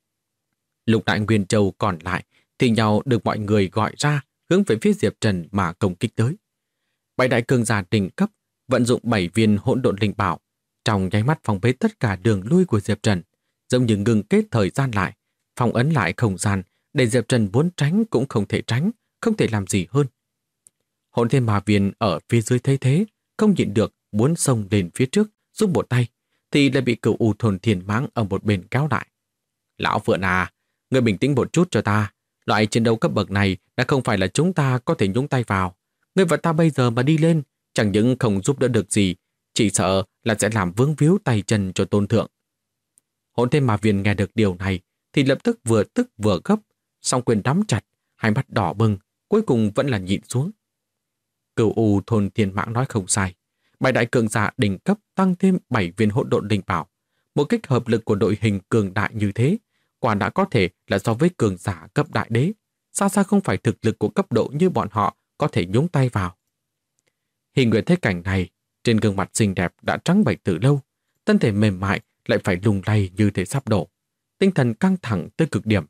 Lục đại Nguyên Châu còn lại thì nhau được mọi người gọi ra hướng về phía Diệp Trần mà công kích tới. 7 đại cường giả đỉnh cấp vận dụng 7 viên hỗn độn linh bảo, trong nháy mắt phòng bế tất cả đường lui của Diệp Trần, giống như ngừng kết thời gian lại, phong ấn lại không gian để Diệp Trần muốn tránh cũng không thể tránh, không thể làm gì hơn. Hỗn Thiên Ma Viên ở phía dưới thấy thế, không nhịn được muốn xông lên phía trước giúp một tay, thì lại bị Cửu U Thôn Thiên Mãng ở một bên kéo lại. Lão Phượng à, ngươi bình tĩnh một chút cho ta. Loại chiến đấu cấp bậc này đã không phải là chúng ta có thể nhúng tay vào. Ngươi và ta bây giờ mà đi lên, chẳng những không giúp đỡ được gì, chỉ sợ là sẽ làm vướng víu tay chân cho tôn thượng. Hỗn Thiên Ma Viên nghe được điều này thì lập tức vừa gấp, song quyền nắm chặt, hai mắt đỏ bừng, cuối cùng vẫn là nhịn xuống. Cửu U Thôn Thiên Mãng nói không sai. 7 đại cường giả đỉnh cấp tăng thêm 7 viên hỗn độn linh bảo. Một kích hợp lực của đội hình cường đại như thế, quả đã có thể là so với cường giả cấp đại đế, xa xa không phải thực lực của cấp độ như bọn họ có thể nhúng tay vào. Hình Nguyệt thấy cảnh này, trên gương mặt xinh đẹp đã trắng bệch từ lâu, thân thể mềm mại lại phải lung lay như thể sắp đổ, tinh thần căng thẳng tới cực điểm.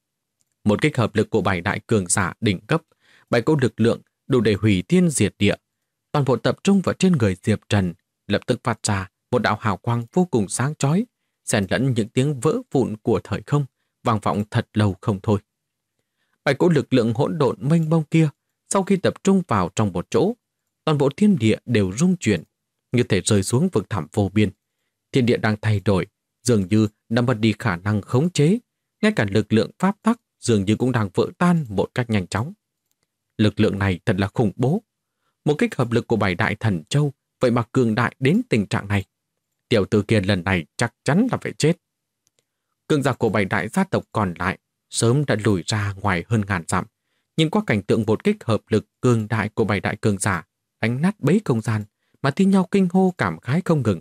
Một kích hợp lực của 7 đại cường giả đỉnh cấp, 7 cỗ lực lượng đủ để hủy thiên diệt địa, toàn bộ tập trung vào trên người Diệp Trần, lập tức phát ra một đạo hào quang vô cùng sáng chói, xen lẫn những tiếng vỡ vụn của thời không, vang vọng thật lâu không thôi. 7 cỗ lực lượng hỗn độn mênh mông kia, sau khi tập trung vào trong một chỗ, toàn bộ thiên địa đều rung chuyển, như thể rơi xuống vực thẳm vô biên. Thiên địa đang thay đổi, dường như đã mất đi khả năng khống chế, ngay cả lực lượng pháp tắc dường như cũng đang vỡ tan một cách nhanh chóng. Lực lượng này thật là khủng bố. Một kích hợp lực của 7 đại thần châu vậy mà cường đại đến tình trạng này. Tiểu tử kia lần này chắc chắn là phải chết. Cường giả của 7 đại gia tộc còn lại sớm đã lùi ra ngoài hơn ngàn dặm. Nhìn qua cảnh tượng một kích hợp lực cường đại của 7 đại cường giả đánh nát bấy không gian mà thi nhau kinh hô cảm khái không ngừng.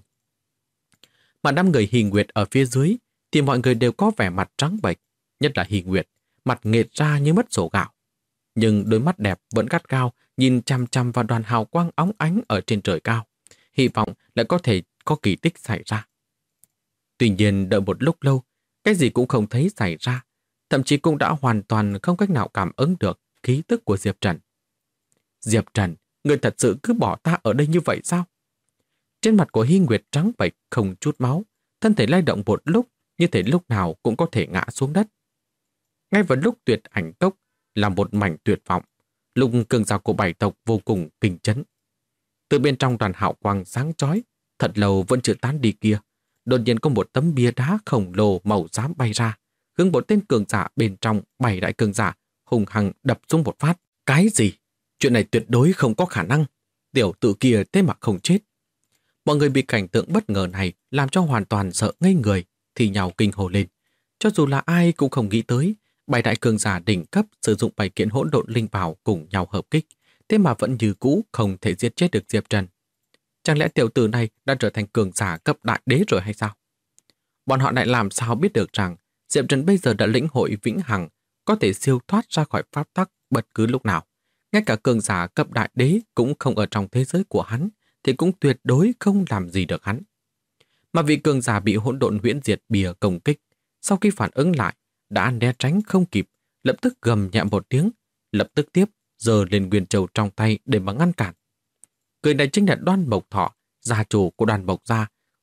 Mà 5 người Hỷ Nguyệt ở phía dưới thì mọi người đều có vẻ mặt trắng bệch, nhất là Hỷ Nguyệt, mặt nghệt ra như mất sổ gạo. Nhưng đôi mắt đẹp vẫn gắt gao nhìn chằm chằm vào đoàn hào quang óng ánh ở trên trời cao, hy vọng lại có thể có kỳ tích xảy ra. Tuy nhiên đợi một lúc lâu, cái gì cũng không thấy xảy ra, thậm chí cũng đã hoàn toàn không cách nào cảm ứng được khí tức của Diệp Trần. Diệp Trần, người thật sự cứ bỏ ta ở đây như vậy sao? Trên mặt của Hy Nguyệt trắng bệch không chút máu, thân thể lay động một lúc, như thể lúc nào cũng có thể ngã xuống đất. Ngay vào lúc tuyệt ảnh cốc là một mảnh tuyệt vọng, lúc cường giả của 7 tộc vô cùng kinh chấn. Từ bên trong đoàn hào quang sáng chói, thật lâu vẫn chưa tán đi kia, đột nhiên có một tấm bia đá khổng lồ màu xám bay ra, hướng một tên cường giả bên trong 7 đại cường giả hùng hăng đập xuống một phát. Cái gì? Chuyện này tuyệt đối không có khả năng. Tiểu tử kia thế mà không chết. Mọi người bị cảnh tượng bất ngờ này làm cho hoàn toàn sợ ngây người, thì nhào kinh hồ lên. Cho dù là ai cũng không nghĩ tới, 7 đại cường giả đỉnh cấp sử dụng 7 kiện hỗn độn linh bảo cùng nhau hợp kích, thế mà vẫn như cũ không thể giết chết được Diệp Trần. Chẳng lẽ tiểu tử này đã trở thành cường giả cấp đại đế rồi hay sao? Bọn họ lại làm sao biết được rằng Diệp Trần bây giờ đã lĩnh hội vĩnh hằng, có thể siêu thoát ra khỏi pháp tắc bất cứ lúc nào. Ngay cả cường giả cấp đại đế cũng không ở trong thế giới của hắn, thì cũng tuyệt đối không làm gì được hắn. Mà vị cường giả bị hỗn độn huyễn diệt bìa công kích, sau khi phản ứng lại, đã né tránh không kịp, lập tức gầm nhẹ một tiếng, lập tức tiếp giơ lên Nguyên Châu trong tay để mà ngăn cản. Người này chính là Đoan Mộc Thọ, gia chủ của Đoàn Mộc gia,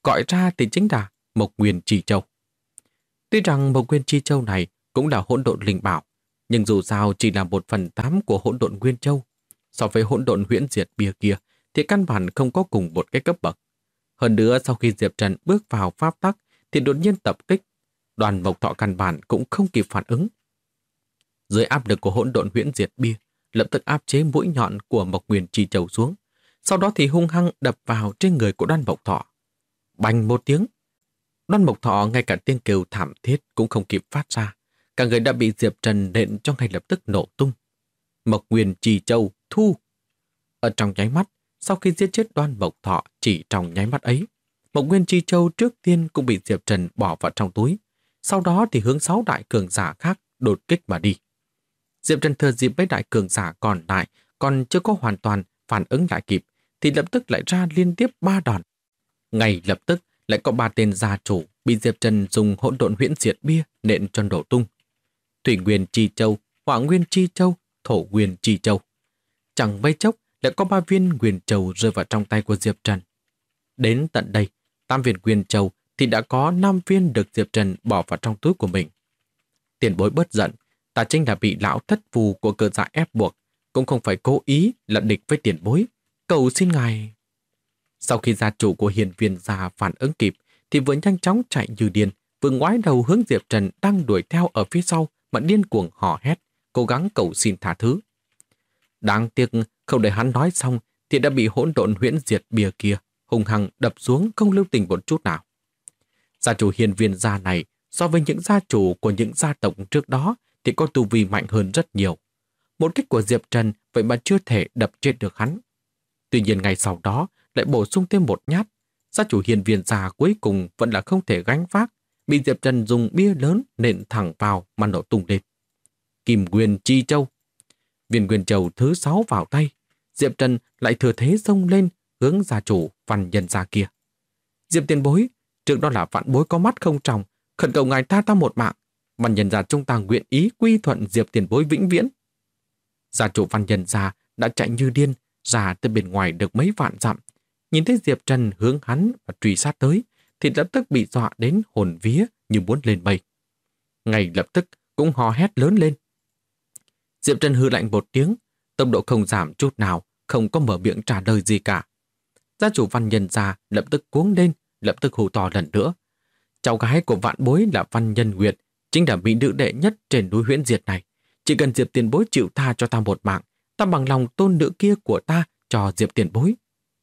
gọi ra thì chính là Mộc Nguyên Chi Châu. Tuy rằng Mộc Nguyên Chi Châu này cũng là hỗn độn linh bảo, nhưng dù sao chỉ là 1/8 của hỗn độn Nguyên Châu. So với hỗn độn huyễn diệt bia kia thì căn bản không có cùng một cái cấp bậc. Hơn nữa sau khi Diệp Trần bước vào pháp tắc thì đột nhiên tập kích, Đoàn Mộc Thọ căn bản cũng không kịp phản ứng. Dưới áp lực của hỗn độn huyễn diệt bia, lập tức áp chế mũi nhọn của Mộc Nguyên Chi Châu xuống, sau đó thì hung hăng đập vào trên người của Đoan Mộc Thọ. Bành một tiếng, Đoan Mộc Thọ ngay cả tiếng kêu thảm thiết cũng không kịp phát ra, cả người đã bị Diệp Trần nện cho ngay lập tức nổ tung. Mộc Nguyên Chi Châu thu. Ở trong nháy mắt, sau khi giết chết Đoan Mộc Thọ chỉ trong nháy mắt ấy, Mộc Nguyên Chi Châu trước tiên cũng bị Diệp Trần bỏ vào trong túi, sau đó thì hướng 6 đại cường giả khác đột kích mà đi. Diệp Trần thừa dịp mấy đại cường giả còn lại còn chưa có hoàn toàn phản ứng lại kịp thì lập tức lại ra liên tiếp 3 đòn. Ngay lập tức lại có 3 tên gia chủ bị Diệp Trần dùng hỗn độn huyễn diệt bia nện cho nổ tung. Thủy Nguyên Chi Châu, Hỏa Nguyên Chi Châu, Thổ Nguyên Chi Châu. Chẳng mấy chốc lại có 3 viên Nguyên Châu rơi vào trong tay của Diệp Trần. Đến tận đây, 8 viên Nguyên Châu thì đã có 5 viên được Diệp Trần bỏ vào trong túi của mình. Tiền bối bớt giận, ta chính là bị lão thất phù của cơ dạ ép buộc, cũng không phải cố ý là địch với tiền bối. Cầu xin ngài. Sau khi gia chủ của Hiền Viên gia phản ứng kịp thì vừa nhanh chóng chạy như điên, vừa ngoái đầu hướng Diệp Trần đang đuổi theo ở phía sau mà điên cuồng hò hét, cố gắng cầu xin tha thứ. Đáng tiếc không để hắn nói xong thì đã bị hỗn độn huyễn diệt bia kia hung hăng đập xuống không lưu tình một chút nào. Gia chủ Hiền Viên gia này so với những gia chủ của những gia tộc trước đó thì có tu vi mạnh hơn rất nhiều. Một kích của Diệp Trần vậy mà chưa thể đập chết được hắn. Tuy nhiên ngày sau đó lại bổ sung thêm một nhát. Gia chủ Hiền Viên gia cuối cùng vẫn là không thể gánh vác, bị Diệp Trần dùng bia lớn nện thẳng vào mà nổ tung lên. Kim Nguyên Chi Châu. Viên Nguyên Châu thứ 6 vào tay, Diệp Trần lại thừa thế xông lên hướng gia chủ Văn Nhân gia kia. Diệp tiền bối, trước đó là vạn bối có mắt không tròng, khẩn cầu ngài tha ta một mạng. Văn Nhân gia chúng ta nguyện ý quy thuận Diệp tiền bối vĩnh viễn. Gia chủ Văn Nhân gia đã chạy như điên ra tới bên ngoài được mấy vạn dặm, nhìn thấy Diệp Trần hướng hắn và truy sát tới thì lập tức bị dọa đến hồn vía như muốn lên mây. Ngay lập tức cũng hò hét lớn lên. Diệp Trần hừ lạnh một tiếng, tốc độ không giảm chút nào, không có mở miệng trả lời gì cả. Gia chủ Văn Nhân gia lập tức cuống lên, lập tức hô to lần nữa. Cháu gái của vạn bối là Văn Nhân Nguyệt, chính là mỹ nữ đệ nhất trên núi huyễn diệt này. Chỉ cần Diệp tiền bối chịu tha cho ta một mạng, ta bằng lòng tôn nữ kia của ta cho Diệp tiền bối.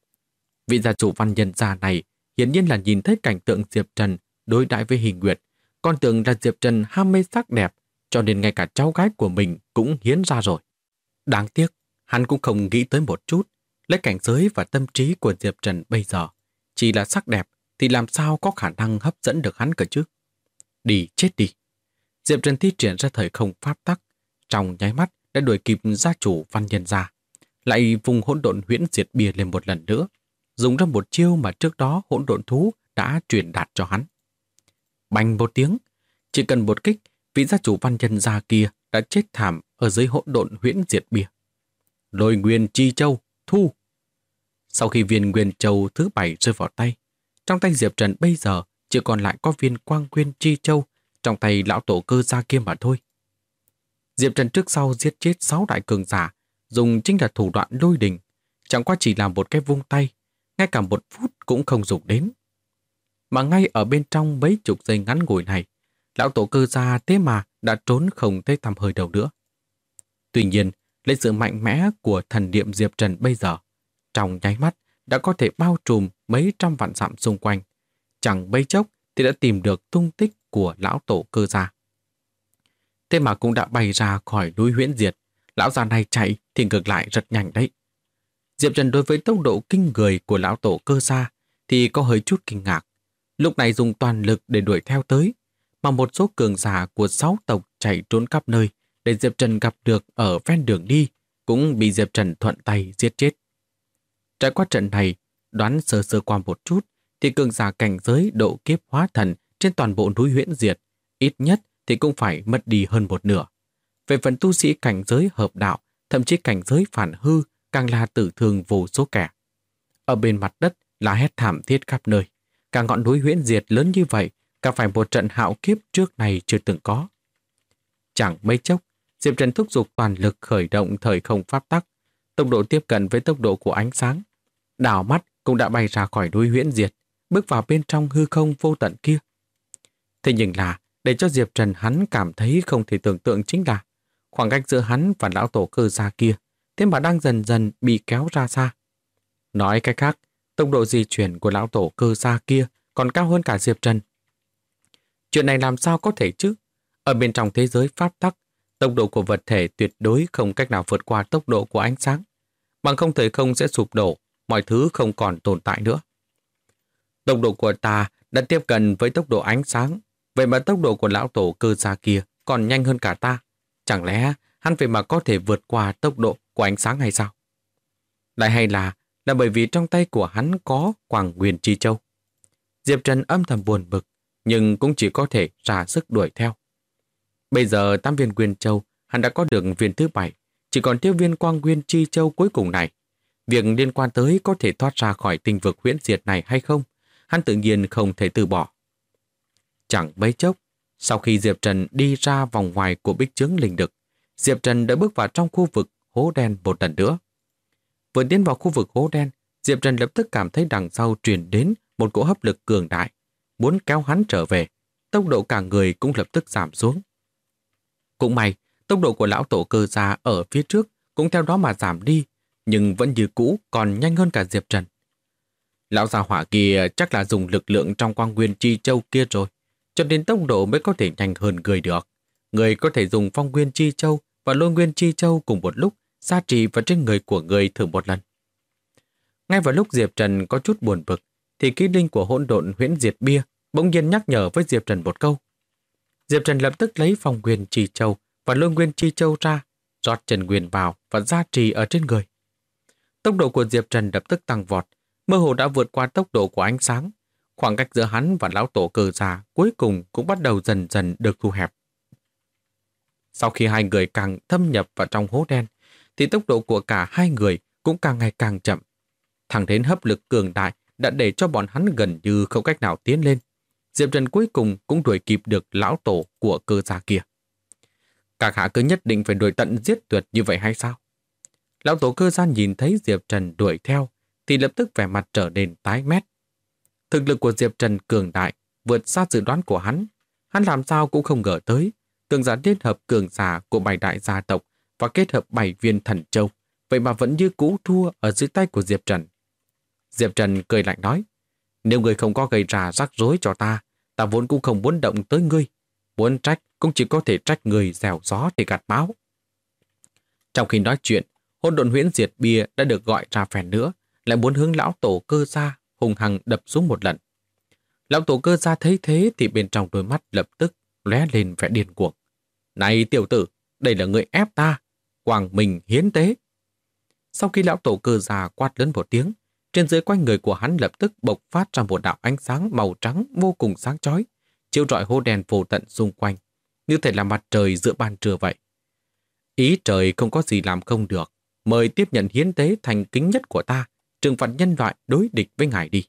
Vị gia chủ Văn Nhân gia này hiển nhiên là nhìn thấy cảnh tượng Diệp Trần đối đãi với Hình Nguyệt, còn tưởng là Diệp Trần ham mê sắc đẹp, cho nên ngay cả cháu gái của mình cũng hiến ra rồi. Đáng tiếc, hắn cũng không nghĩ tới một chút, lấy cảnh giới và tâm trí của Diệp Trần bây giờ, chỉ là sắc đẹp thì làm sao có khả năng hấp dẫn được hắn cơ chứ. Đi chết đi. Diệp Trần thi triển ra thời không pháp tắc, trong nháy mắt đã đuổi kịp gia chủ Văn Nhân gia, lại vùng hỗn độn huyễn diệt bia lên một lần nữa, dùng ra một chiêu mà trước đó hỗn độn thú đã truyền đạt cho hắn. Bành một tiếng, chỉ cần một kích, vị gia chủ Văn Nhân gia kia đã chết thảm ở dưới hỗn độn huyễn diệt bia. Lôi Nguyên Chi Châu thu. Sau khi viên Nguyên Châu thứ 7 rơi vào tay, trong tay Diệp Trần bây giờ chỉ còn lại có viên Quang Nguyên Chi Châu trong tay lão tổ cơ gia kia mà thôi. Diệp Trần trước sau giết chết 6 đại cường giả, dùng chính là thủ đoạn lôi đình, chẳng qua chỉ làm một cái vung tay, ngay cả một phút cũng không dùng đến. Mà ngay ở bên trong mấy chục giây ngắn ngủi này, lão tổ cơ gia thế mà đã trốn không thấy tăm hơi đâu nữa. Tuy nhiên, lấy sự mạnh mẽ của thần niệm Diệp Trần bây giờ, trong nháy mắt đã có thể bao trùm mấy trăm vạn dặm xung quanh, chẳng mấy chốc thì đã tìm được tung tích của lão tổ cơ gia. Thế mà cũng đã bay ra khỏi núi huyễn diệt, lão già này chạy thì ngược lại rất nhanh đấy. Diệp Trần đối với tốc độ kinh người của lão tổ cơ gia thì có hơi chút kinh ngạc, lúc này dùng toàn lực để đuổi theo tới, mà một số cường giả của 6 tộc chạy trốn khắp nơi để Diệp Trần gặp được ở ven đường đi, cũng bị Diệp Trần thuận tay giết chết. Trải qua trận này, đoán sơ sơ qua một chút, thì cường giả cảnh giới độ kiếp hóa thần trên toàn bộ núi huyễn diệt, ít nhất thì cũng phải mất đi hơn một nửa. Về phần tu sĩ cảnh giới hợp đạo, thậm chí cảnh giới phản hư, càng là tử thương vô số kẻ. Ở bên mặt đất là hét thảm thiết khắp nơi, Cả ngọn núi huyễn diệt lớn như vậy, cả phải một trận hạo kiếp trước này chưa từng có. Chẳng mấy chốc, Diệp Trần thúc giục toàn lực khởi động thời không pháp tắc, tốc độ tiếp cận với tốc độ của ánh sáng. Đảo mắt cũng đã bay ra khỏi núi huyễn diệt, bước vào bên trong hư không vô tận kia. Thế nhưng là, để cho Diệp Trần hắn cảm thấy không thể tưởng tượng chính là khoảng cách giữa hắn và lão tổ Cơ Gia kia, thế mà đang dần dần bị kéo ra xa. Nói cách khác, tốc độ di chuyển của lão tổ Cơ Gia kia còn cao hơn cả Diệp Trần. Chuyện này làm sao có thể chứ? Ở bên trong thế giới pháp tắc, tốc độ của vật thể tuyệt đối không cách nào vượt qua tốc độ của ánh sáng. Bằng không thời không sẽ sụp đổ, mọi thứ không còn tồn tại nữa. Tốc độ của ta đã tiếp cận với tốc độ ánh sáng, vậy mà tốc độ của lão tổ Cơ Gia kia còn nhanh hơn cả ta. Chẳng lẽ hắn vậy mà có thể vượt qua tốc độ của ánh sáng hay sao? Lại hay là bởi vì trong tay của hắn có Quang Nguyên Chi Châu. Diệp Trần âm thầm buồn bực, nhưng cũng chỉ có thể ra sức đuổi theo. Bây giờ 8 viên Nguyên Châu, hắn đã có được viên thứ 7, chỉ còn thiếu viên Quang Nguyên Chi Châu cuối cùng này. Việc liên quan tới có thể thoát ra khỏi tinh vực huyễn diệt này hay không, hắn tự nhiên không thể từ bỏ. Chẳng mấy chốc, sau khi Diệp Trần đi ra vòng ngoài của bích chướng linh lực, Diệp Trần đã bước vào trong khu vực hố đen một lần nữa. Vừa tiến vào khu vực hố đen, Diệp Trần lập tức cảm thấy đằng sau truyền đến một cỗ hấp lực cường đại, muốn kéo hắn trở về. Tốc độ cả người cũng lập tức giảm xuống. Cũng may, tốc độ của lão tổ Cơ Gia ở phía trước cũng theo đó mà giảm đi, nhưng vẫn như cũ còn nhanh hơn cả Diệp Trần. Lão gia hỏa kia chắc là dùng lực lượng trong Quang Nguyên Chi Châu kia rồi, cho nên tốc độ mới có thể nhanh hơn người được. Người có thể dùng Phong Nguyên Chi Châu và Lôi Nguyên Chi Châu cùng một lúc gia trì vào trên người của người thử một lần. Ngay vào lúc Diệp Trần có chút buồn bực, thì ký linh của hỗn độn huyễn diệt bia bỗng nhiên nhắc nhở với Diệp Trần một câu. Diệp Trần lập tức lấy Phong Nguyên Chi Châu và Lôi Nguyên Chi Châu ra, rót chân nguyên vào và gia trì ở trên người. Tốc độ của Diệp Trần lập tức tăng vọt, mơ hồ đã vượt qua tốc độ của ánh sáng. Khoảng cách giữa hắn và lão tổ Cơ Gia cuối cùng cũng bắt đầu dần dần được thu hẹp. Sau khi hai người càng thâm nhập vào trong hố đen, thì tốc độ của cả hai người cũng càng ngày càng chậm. Thẳng đến hấp lực cường đại đã để cho bọn hắn gần như không cách nào tiến lên. Diệp Trần cuối cùng cũng đuổi kịp được lão tổ của Cơ Gia kia. Các hạ cứ nhất định phải đuổi tận giết tuyệt như vậy hay sao? Lão tổ Cơ Gia nhìn thấy Diệp Trần đuổi theo thì lập tức vẻ mặt trở nên tái mét. Thực lực của Diệp Trần cường đại vượt xa dự đoán của hắn. Hắn làm sao cũng không ngờ tới cường giả liên hợp cường giả của 7 đại gia tộc và kết hợp 7 viên thần châu, vậy mà vẫn như cũ thua ở dưới tay của Diệp Trần. Diệp Trần cười lạnh nói, nếu người không có gây ra rắc rối cho ta, ta vốn cũng không muốn động tới ngươi. Muốn trách cũng chỉ có thể trách người dèo gió để gặt bão. Trong khi nói chuyện, hỗn độn huyễn diệt bia đã được gọi ra phèn nữa, lại muốn hướng lão tổ Cơ Gia hùng hăng đập xuống một lần. Lão tổ Cơ Gia thấy thế thì bên trong đôi mắt lập tức lóe lên vẻ điên cuồng. Này tiểu tử, đây là người ép ta, quang minh hiến tế. Sau khi lão tổ Cơ Gia quát lớn một tiếng, trên dưới quanh người của hắn lập tức bộc phát ra một đạo ánh sáng màu trắng vô cùng sáng chói, chiếu rọi hố đen vô tận xung quanh, như thể là mặt trời giữa ban trưa vậy. Ý trời không có gì làm không được, mời tiếp nhận hiến tế thành kính nhất của ta, trừng phạt nhân loại đối địch với ngài đi.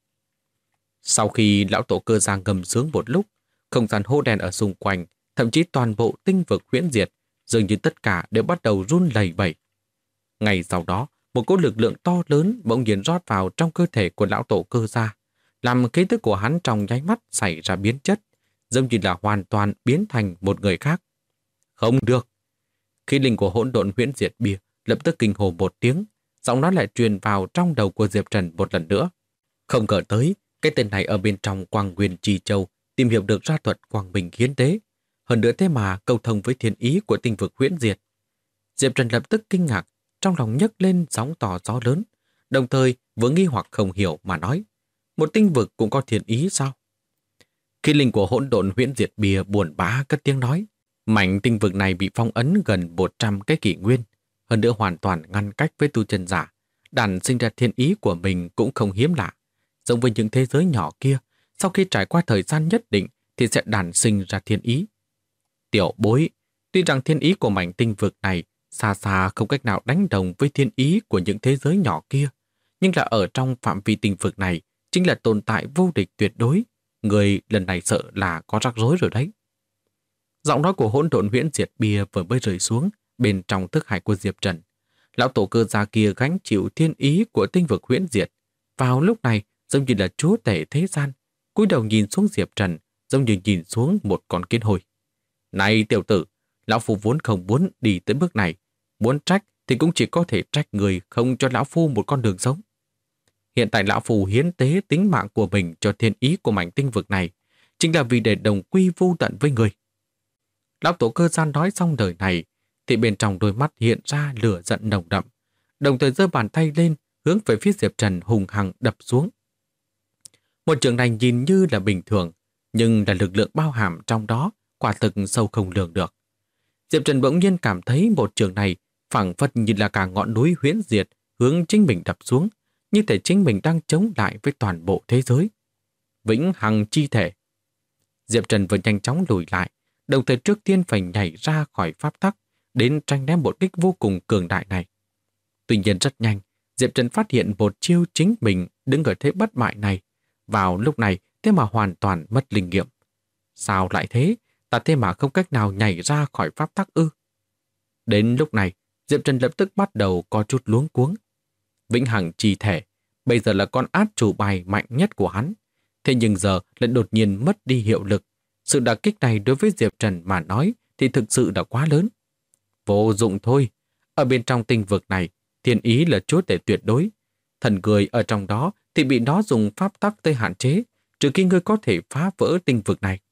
Sau khi lão tổ Cơ Gia ngâm sướng một lúc, không gian hố đen ở xung quanh, thậm chí toàn bộ tinh vực huyễn diệt, dường như tất cả đều bắt đầu run lẩy bẩy. Ngay sau đó, một cỗ lực lượng to lớn bỗng nhiên rót vào trong cơ thể của lão tổ Cơ Gia, làm khí tức của hắn trong nháy mắt xảy ra biến chất, giống như là hoàn toàn biến thành một người khác. Không được! Khí linh của hỗn độn huyễn diệt bia lập tức kinh hồ một tiếng, giọng nói lại truyền vào trong đầu của Diệp Trần một lần nữa. Không ngờ tới, cái tên này ở bên trong Quang Nguyên Chi Châu tìm hiểu được ra thuật quang minh hiến tế, hơn nữa thế mà cầu thông với thiên ý của tinh vực huyễn diệt. Diệp Trần lập tức kinh ngạc, trong lòng nhấc lên sóng to gió lớn, đồng thời vừa nghi hoặc không hiểu mà nói, một tinh vực cũng có thiên ý sao? Khí linh của hỗn độn huyễn diệt bia buồn bã cất tiếng nói, mảnh tinh vực này bị phong ấn gần 100 cái kỷ nguyên, hơn nữa hoàn toàn ngăn cách với tu chân giả, đàn sinh ra thiên ý của mình cũng không hiếm lạ. Giống với những thế giới nhỏ kia, sau khi trải qua thời gian nhất định thì sẽ đàn sinh ra thiên ý. Tiểu bối, tuy rằng thiên ý của mảnh tinh vực này xa xa không cách nào đánh đồng với thiên ý của những thế giới nhỏ kia, nhưng là ở trong phạm vi tinh vực này, chính là tồn tại vô địch tuyệt đối. Người lần này sợ là có rắc rối rồi đấy. Giọng nói của hỗn độn huyễn diệt bia vừa mới rơi xuống bên trong thức hải của Diệp Trần. Lão tổ cơ gia kia gánh chịu thiên ý của tinh vực huyễn diệt. Vào lúc này giống như là chúa tể thế gian, cúi đầu nhìn xuống Diệp Trần giống như nhìn xuống một con kiến hôi. Này tiểu tử, lão phu vốn không muốn đi tới bước này. Muốn trách thì cũng chỉ có thể trách người không cho lão phu một con đường sống. Hiện tại lão phu hiến tế tính mạng của mình cho thiên ý của mảnh tinh vực này, chính là vì để đồng quy vu tận với người. Lão tổ cơ gian nói xong lời này, thì bên trong đôi mắt hiện ra lửa giận nồng đậm, đồng thời giơ bàn tay lên hướng về phía Diệp Trần hùng hăng đập xuống. Một trường này nhìn như là bình thường, nhưng là lực lượng bao hàm trong đó quả thực sâu không lường được. Diệp Trần bỗng nhiên cảm thấy một trường này phảng phất như là cả ngọn núi huyễn diệt hướng chính mình đập xuống, như thể chính mình đang chống lại với toàn bộ thế giới. Vĩnh hằng chi thể. Diệp Trần vừa nhanh chóng lùi lại, đồng thời trước tiên phải nhảy ra khỏi pháp tắc đến tranh né một kích vô cùng cường đại này. Tuy nhiên rất nhanh, Diệp Trần phát hiện một chiêu chính mình đứng ở thế bất bại này. Vào lúc này, thế mà hoàn toàn mất linh nghiệm. Sao lại thế? Ta thế mà không cách nào nhảy ra khỏi pháp tắc ư? Đến lúc này, Diệp Trần lập tức bắt đầu có chút luống cuống. Vĩnh hằng chi thể, bây giờ là con át chủ bài mạnh nhất của hắn. Thế nhưng giờ lại đột nhiên mất đi hiệu lực. Sự đả kích này đối với Diệp Trần mà nói thì thực sự đã quá lớn. Vô dụng thôi. Ở bên trong tinh vực này, thiên ý là chúa tể tuyệt đối. Thần người ở trong đó thì bị nó dùng pháp tắc tới hạn chế, trừ khi ngươi có thể phá vỡ tinh vực này.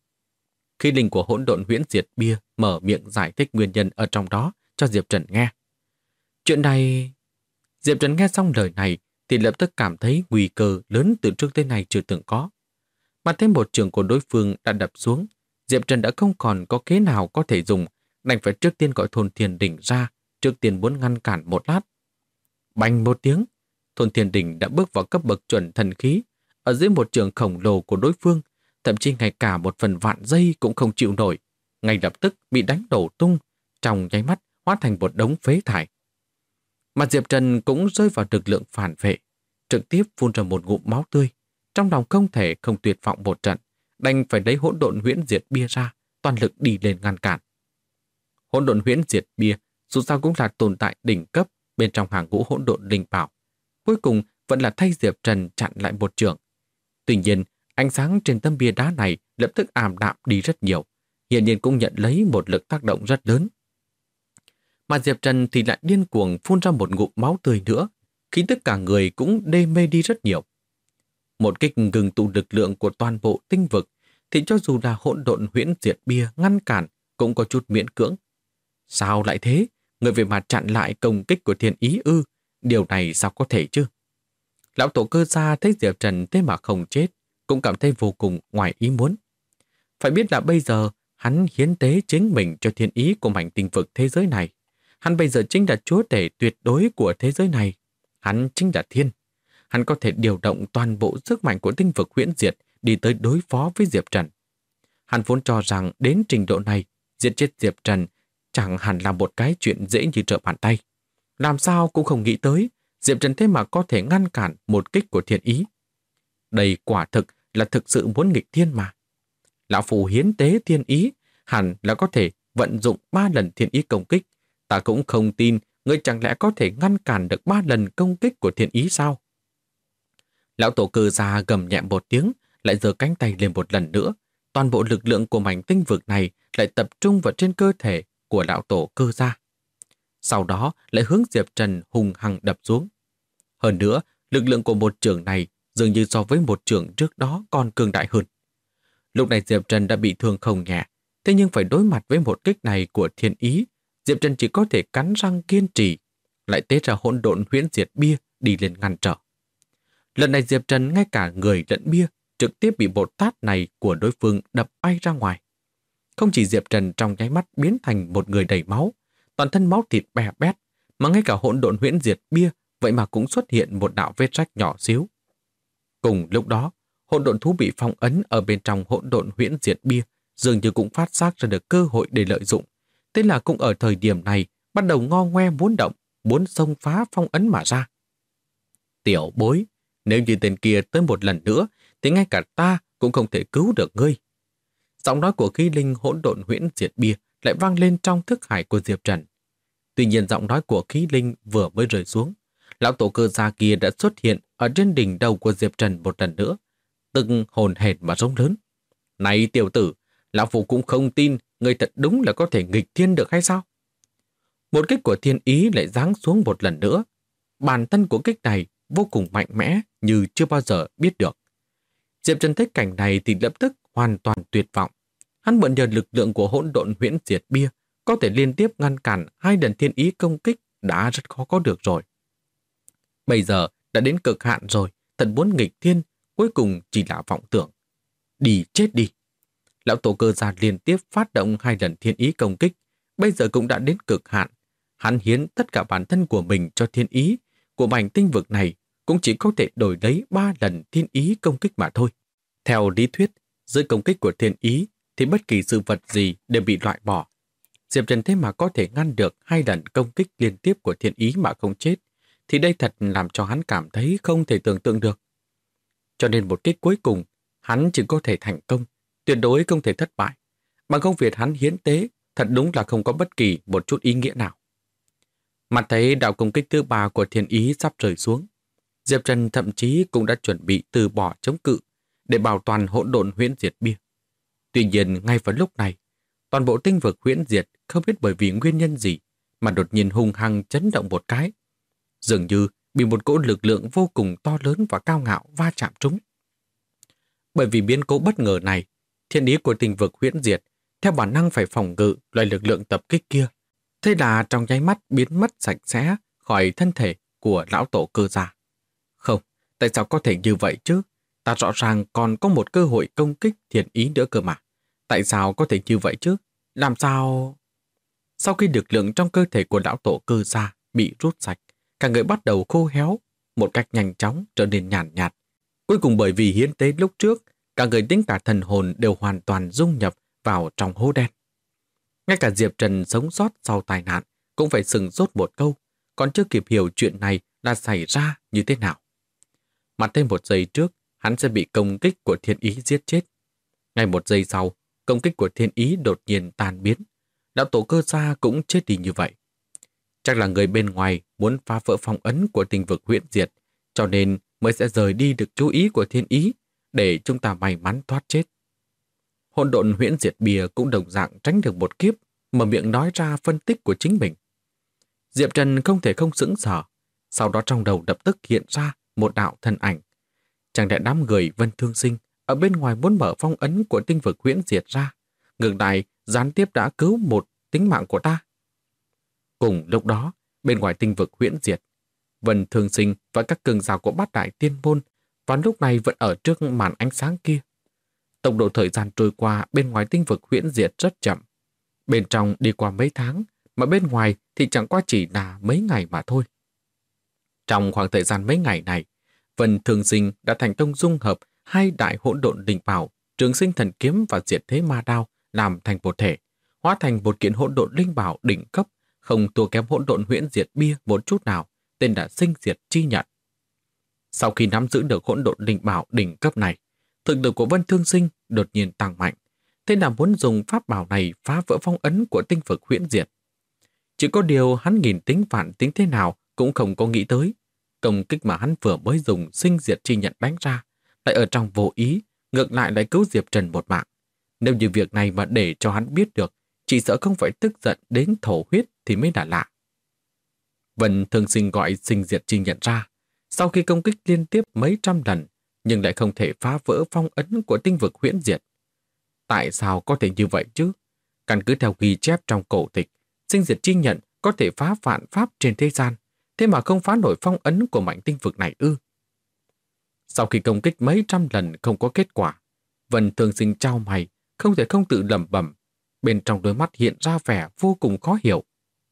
Khi linh của hỗn độn huyễn diệt bia mở miệng giải thích nguyên nhân ở trong đó cho Diệp Trần nghe. Chuyện này... Diệp Trần nghe xong lời này thì lập tức cảm thấy nguy cơ lớn từ trước tới nay chưa từng có. Mà thêm một trường của đối phương đã đập xuống, Diệp Trần đã không còn có kế nào có thể dùng, đành phải trước tiên gọi Thôn Thiên Đỉnh ra, trước tiên muốn ngăn cản một lát. Bành một tiếng, Thôn Thiên Đỉnh đã bước vào cấp bậc chuẩn thần khí, ở dưới một trường khổng lồ của đối phương, thậm chí ngay cả một phần vạn giây cũng không chịu nổi, ngay lập tức bị đánh đổ tung, trong nháy mắt hóa thành một đống phế thải. Mà Diệp Trần cũng rơi vào lực lượng phản vệ, trực tiếp phun ra một ngụm máu tươi, trong lòng không thể không tuyệt vọng một trận, đành phải lấy hỗn độn huyễn diệt bia ra, toàn lực đi lên ngăn cản. Hỗn độn huyễn diệt bia dù sao cũng là tồn tại đỉnh cấp bên trong hàng ngũ hỗn độn linh bảo, cuối cùng vẫn là thay Diệp Trần chặn lại một trường. Tuy nhiên, ánh sáng trên tấm bia đá này lập tức ảm đạm đi rất nhiều, hiển nhiên cũng nhận lấy một lực tác động rất lớn. Mà Diệp Trần thì lại điên cuồng phun ra một ngụm máu tươi nữa, khi tất cả người cũng đê mê đi rất nhiều. Một kích ngừng tụ lực lượng của toàn bộ tinh vực thì cho dù là hỗn độn huyễn diệt bia ngăn cản cũng có chút miễn cưỡng. Sao lại thế? Người về mà chặn lại công kích của thiên ý ư? Điều này sao có thể chứ? Lão tổ cơ gia thấy Diệp Trần thế mà không chết, cũng cảm thấy vô cùng ngoài ý muốn. Phải biết là bây giờ hắn hiến tế chính mình cho thiên ý của mảnh tinh vực thế giới này. Hắn bây giờ chính là chúa tể tuyệt đối của thế giới này. Hắn chính là thiên. Hắn có thể điều động toàn bộ sức mạnh của tinh vực huyễn diệt đi tới đối phó với Diệp Trần. Hắn vốn cho rằng đến trình độ này, giết chết Diệp Trần chẳng hẳn là một cái chuyện dễ như trở bàn tay. Làm sao cũng không nghĩ tới, Diệp Trần thế mà có thể ngăn cản một kích của thiên ý. Đây quả thực là thực sự muốn nghịch thiên mà. Lão phù hiến tế thiên ý, hẳn là có thể vận dụng 3 lần thiên ý công kích. Ta cũng không tin ngươi chẳng lẽ có thể ngăn cản được 3 lần công kích của thiên ý sao? Lão tổ cơ gia gầm nhẹ một tiếng, lại giơ cánh tay lên một lần nữa. Toàn bộ lực lượng của mảnh tinh vực này lại tập trung vào trên cơ thể của lão tổ cơ gia. Sau đó lại hướng Diệp Trần hùng hăng đập xuống. Hơn nữa, lực lượng của một trường này dường như so với một trường trước đó còn cường đại hơn. Lúc này Diệp Trần đã bị thương không nhẹ, thế nhưng phải đối mặt với một kích này của thiên ý, Diệp Trần chỉ có thể cắn răng kiên trì, lại tế ra hỗn độn huyễn diệt bia đi lên ngăn trở. Lần này Diệp Trần ngay cả người lẫn bia trực tiếp bị một tát này của đối phương đập bay ra ngoài. Không chỉ Diệp Trần trong nháy mắt biến thành một người đầy máu, toàn thân máu thịt bè bét, mà ngay cả hỗn độn huyễn diệt bia vậy mà cũng xuất hiện một đạo vết rách nhỏ xíu. Cùng lúc đó, hỗn độn thú bị phong ấn ở bên trong hỗn độn huyễn diệt bia dường như cũng phát giác ra được cơ hội để lợi dụng. Thế là cũng ở thời điểm này bắt đầu ngo ngoe muốn động, muốn xông phá phong ấn mà ra. Tiểu bối, Nếu như tên kia tới một lần nữa, thì ngay cả ta cũng không thể cứu được ngươi. Giọng nói của khí linh hỗn độn huyễn diệt bia lại vang lên trong thức hải của Diệp Trần. Tuy nhiên giọng nói của khí linh vừa mới rơi xuống, lão tổ cơ gia kia đã xuất hiện ở trên đỉnh đầu của Diệp Trần một lần nữa, từng hồn hển mà rống lớn. Này tiểu tử, lão phu cũng không tin ngươi thật đúng là có thể nghịch thiên được hay sao? Một kích của thiên ý lại giáng xuống một lần nữa. Bản thân của kích này vô cùng mạnh mẽ như chưa bao giờ biết được. Diệp Trần thấy cảnh này thì lập tức hoàn toàn tuyệt vọng. Hắn mượn nhờ lực lượng của hỗn độn huyễn diệt bia có thể liên tiếp ngăn cản 2 lần thiên ý công kích đã rất khó có được rồi. Bây giờ đã đến cực hạn rồi, thật muốn nghịch thiên, cuối cùng chỉ là vọng tưởng. Đi chết đi. Lão tổ cơ gia liên tiếp phát động 2 lần thiên ý công kích, bây giờ cũng đã đến cực hạn. Hắn hiến tất cả bản thân của mình cho thiên ý, của mảnh tinh vực này cũng chỉ có thể đổi lấy 3 lần thiên ý công kích mà thôi. Theo lý thuyết, dưới công kích của thiên ý thì bất kỳ sự vật gì đều bị loại bỏ. Diệp Trần thế mà có thể ngăn được 2 lần công kích liên tiếp của thiên ý mà không chết, thì đây thật làm cho hắn cảm thấy không thể tưởng tượng được. Cho nên một kích cuối cùng, hắn chỉ có thể thành công, tuyệt đối không thể thất bại. Bằng công việc hắn hiến tế, thật đúng là không có bất kỳ một chút ý nghĩa nào. Mặt thấy đạo công kích thứ 3 của thiên ý sắp rơi xuống, Diệp Trần thậm chí cũng đã chuẩn bị từ bỏ chống cự để bảo toàn hỗn độn huyễn diệt bia. Tuy nhiên, ngay vào lúc này, toàn bộ tinh vực huyễn diệt không biết bởi vì nguyên nhân gì mà đột nhiên hung hăng chấn động một cái. Dường như bị một cỗ lực lượng vô cùng to lớn và cao ngạo va chạm trúng. Bởi vì biến cố bất ngờ này, thiên ý của tinh vực huyễn diệt theo bản năng phải phòng ngự loại lực lượng tập kích kia. Thế là trong nháy mắt biến mất sạch sẽ khỏi thân thể của lão tổ cơ gia. Không, tại sao có thể như vậy chứ? Ta rõ ràng còn có một cơ hội công kích thiên ý nữa cơ mà. Tại sao có thể như vậy chứ? Làm sao... Sau khi lực lượng trong cơ thể của lão tổ cơ gia bị rút sạch, cả người bắt đầu khô héo, một cách nhanh chóng trở nên nhàn nhạt. Cuối cùng bởi vì hiến tế lúc trước, cả người tính cả thần hồn đều hoàn toàn dung nhập vào trong hố đen. Ngay cả Diệp Trần sống sót sau tai nạn cũng phải sừng sốt một câu, còn chưa kịp hiểu chuyện này là xảy ra như thế nào. Mà thêm một giây trước, hắn sẽ bị công kích của thiên ý giết chết. Ngay một giây sau, công kích của thiên ý đột nhiên tan biến. Đạo tổ cơ gia cũng chết đi như vậy. Chắc là người bên ngoài muốn phá vỡ phong ấn của tinh vực huyễn diệt, cho nên mới sẽ rời đi được chú ý của thiên ý để chúng ta may mắn thoát chết. Hỗn độn huyễn diệt bìa cũng đồng dạng tránh được một kiếp, mở miệng nói ra phân tích của chính mình. Diệp Trần không thể không sững sờ, sau đó trong đầu lập tức hiện ra một đạo thân ảnh. Chẳng lẽ đám người Vân Thương Sinh ở bên ngoài muốn mở phong ấn của tinh vực huyễn diệt ra, ngược lại gián tiếp đã cứu một tính mạng của ta. Cùng lúc đó, bên ngoài tinh vực huyễn diệt, Vân Thương Sinh và các cường giả của Bát Đại Tiên Môn vào lúc này vẫn ở trước màn ánh sáng kia. Tốc độ thời gian trôi qua bên ngoài tinh vực huyễn diệt rất chậm. Bên trong đi qua mấy tháng, mà bên ngoài thì chẳng qua chỉ là mấy ngày mà thôi. Trong khoảng thời gian mấy ngày này, Vân Thương Sinh đã thành công dung hợp 2 đại hỗn độn linh bảo, Trường Sinh Thần Kiếm và Diệt Thế Ma Đao làm thành một thể, hóa thành một kiện hỗn độn linh bảo đỉnh cấp, không thua kém hỗn độn huyễn diệt bia một chút nào, tên là Sinh Diệt Chi Nhận. Sau khi nắm giữ được hỗn độn linh bảo đỉnh cấp này, thực lực của Vân Thương Sinh đột nhiên tăng mạnh, thế là muốn dùng pháp bảo này phá vỡ phong ấn của tinh vực huyễn diệt. Chỉ có điều hắn nghìn tính vạn tính thế nào cũng không có nghĩ tới, công kích mà hắn vừa mới dùng Sinh Diệt Chi Nhận đánh ra, lại ở trong vô ý, ngược lại lại cứu Diệp Trần một mạng. Nếu như việc này mà để cho hắn biết được, chỉ sợ không phải tức giận đến thổ huyết thì mới là lạ. Vân Thương Sinh gọi Sinh Diệt Chi Nhận ra, sau khi công kích liên tiếp mấy trăm lần, nhưng lại không thể phá vỡ phong ấn của tinh vực huyễn diệt. Tại sao có thể như vậy chứ? Căn cứ theo ghi chép trong cổ tịch, Sinh Diệt Chi Nhận có thể phá vạn pháp trên thế gian, thế mà không phá nổi phong ấn của mảnh tinh vực này ư? Sau khi công kích mấy trăm lần không có kết quả, Vân Thương Sinh chau mày, không thể không tự lẩm bẩm, bên trong đôi mắt hiện ra vẻ vô cùng khó hiểu.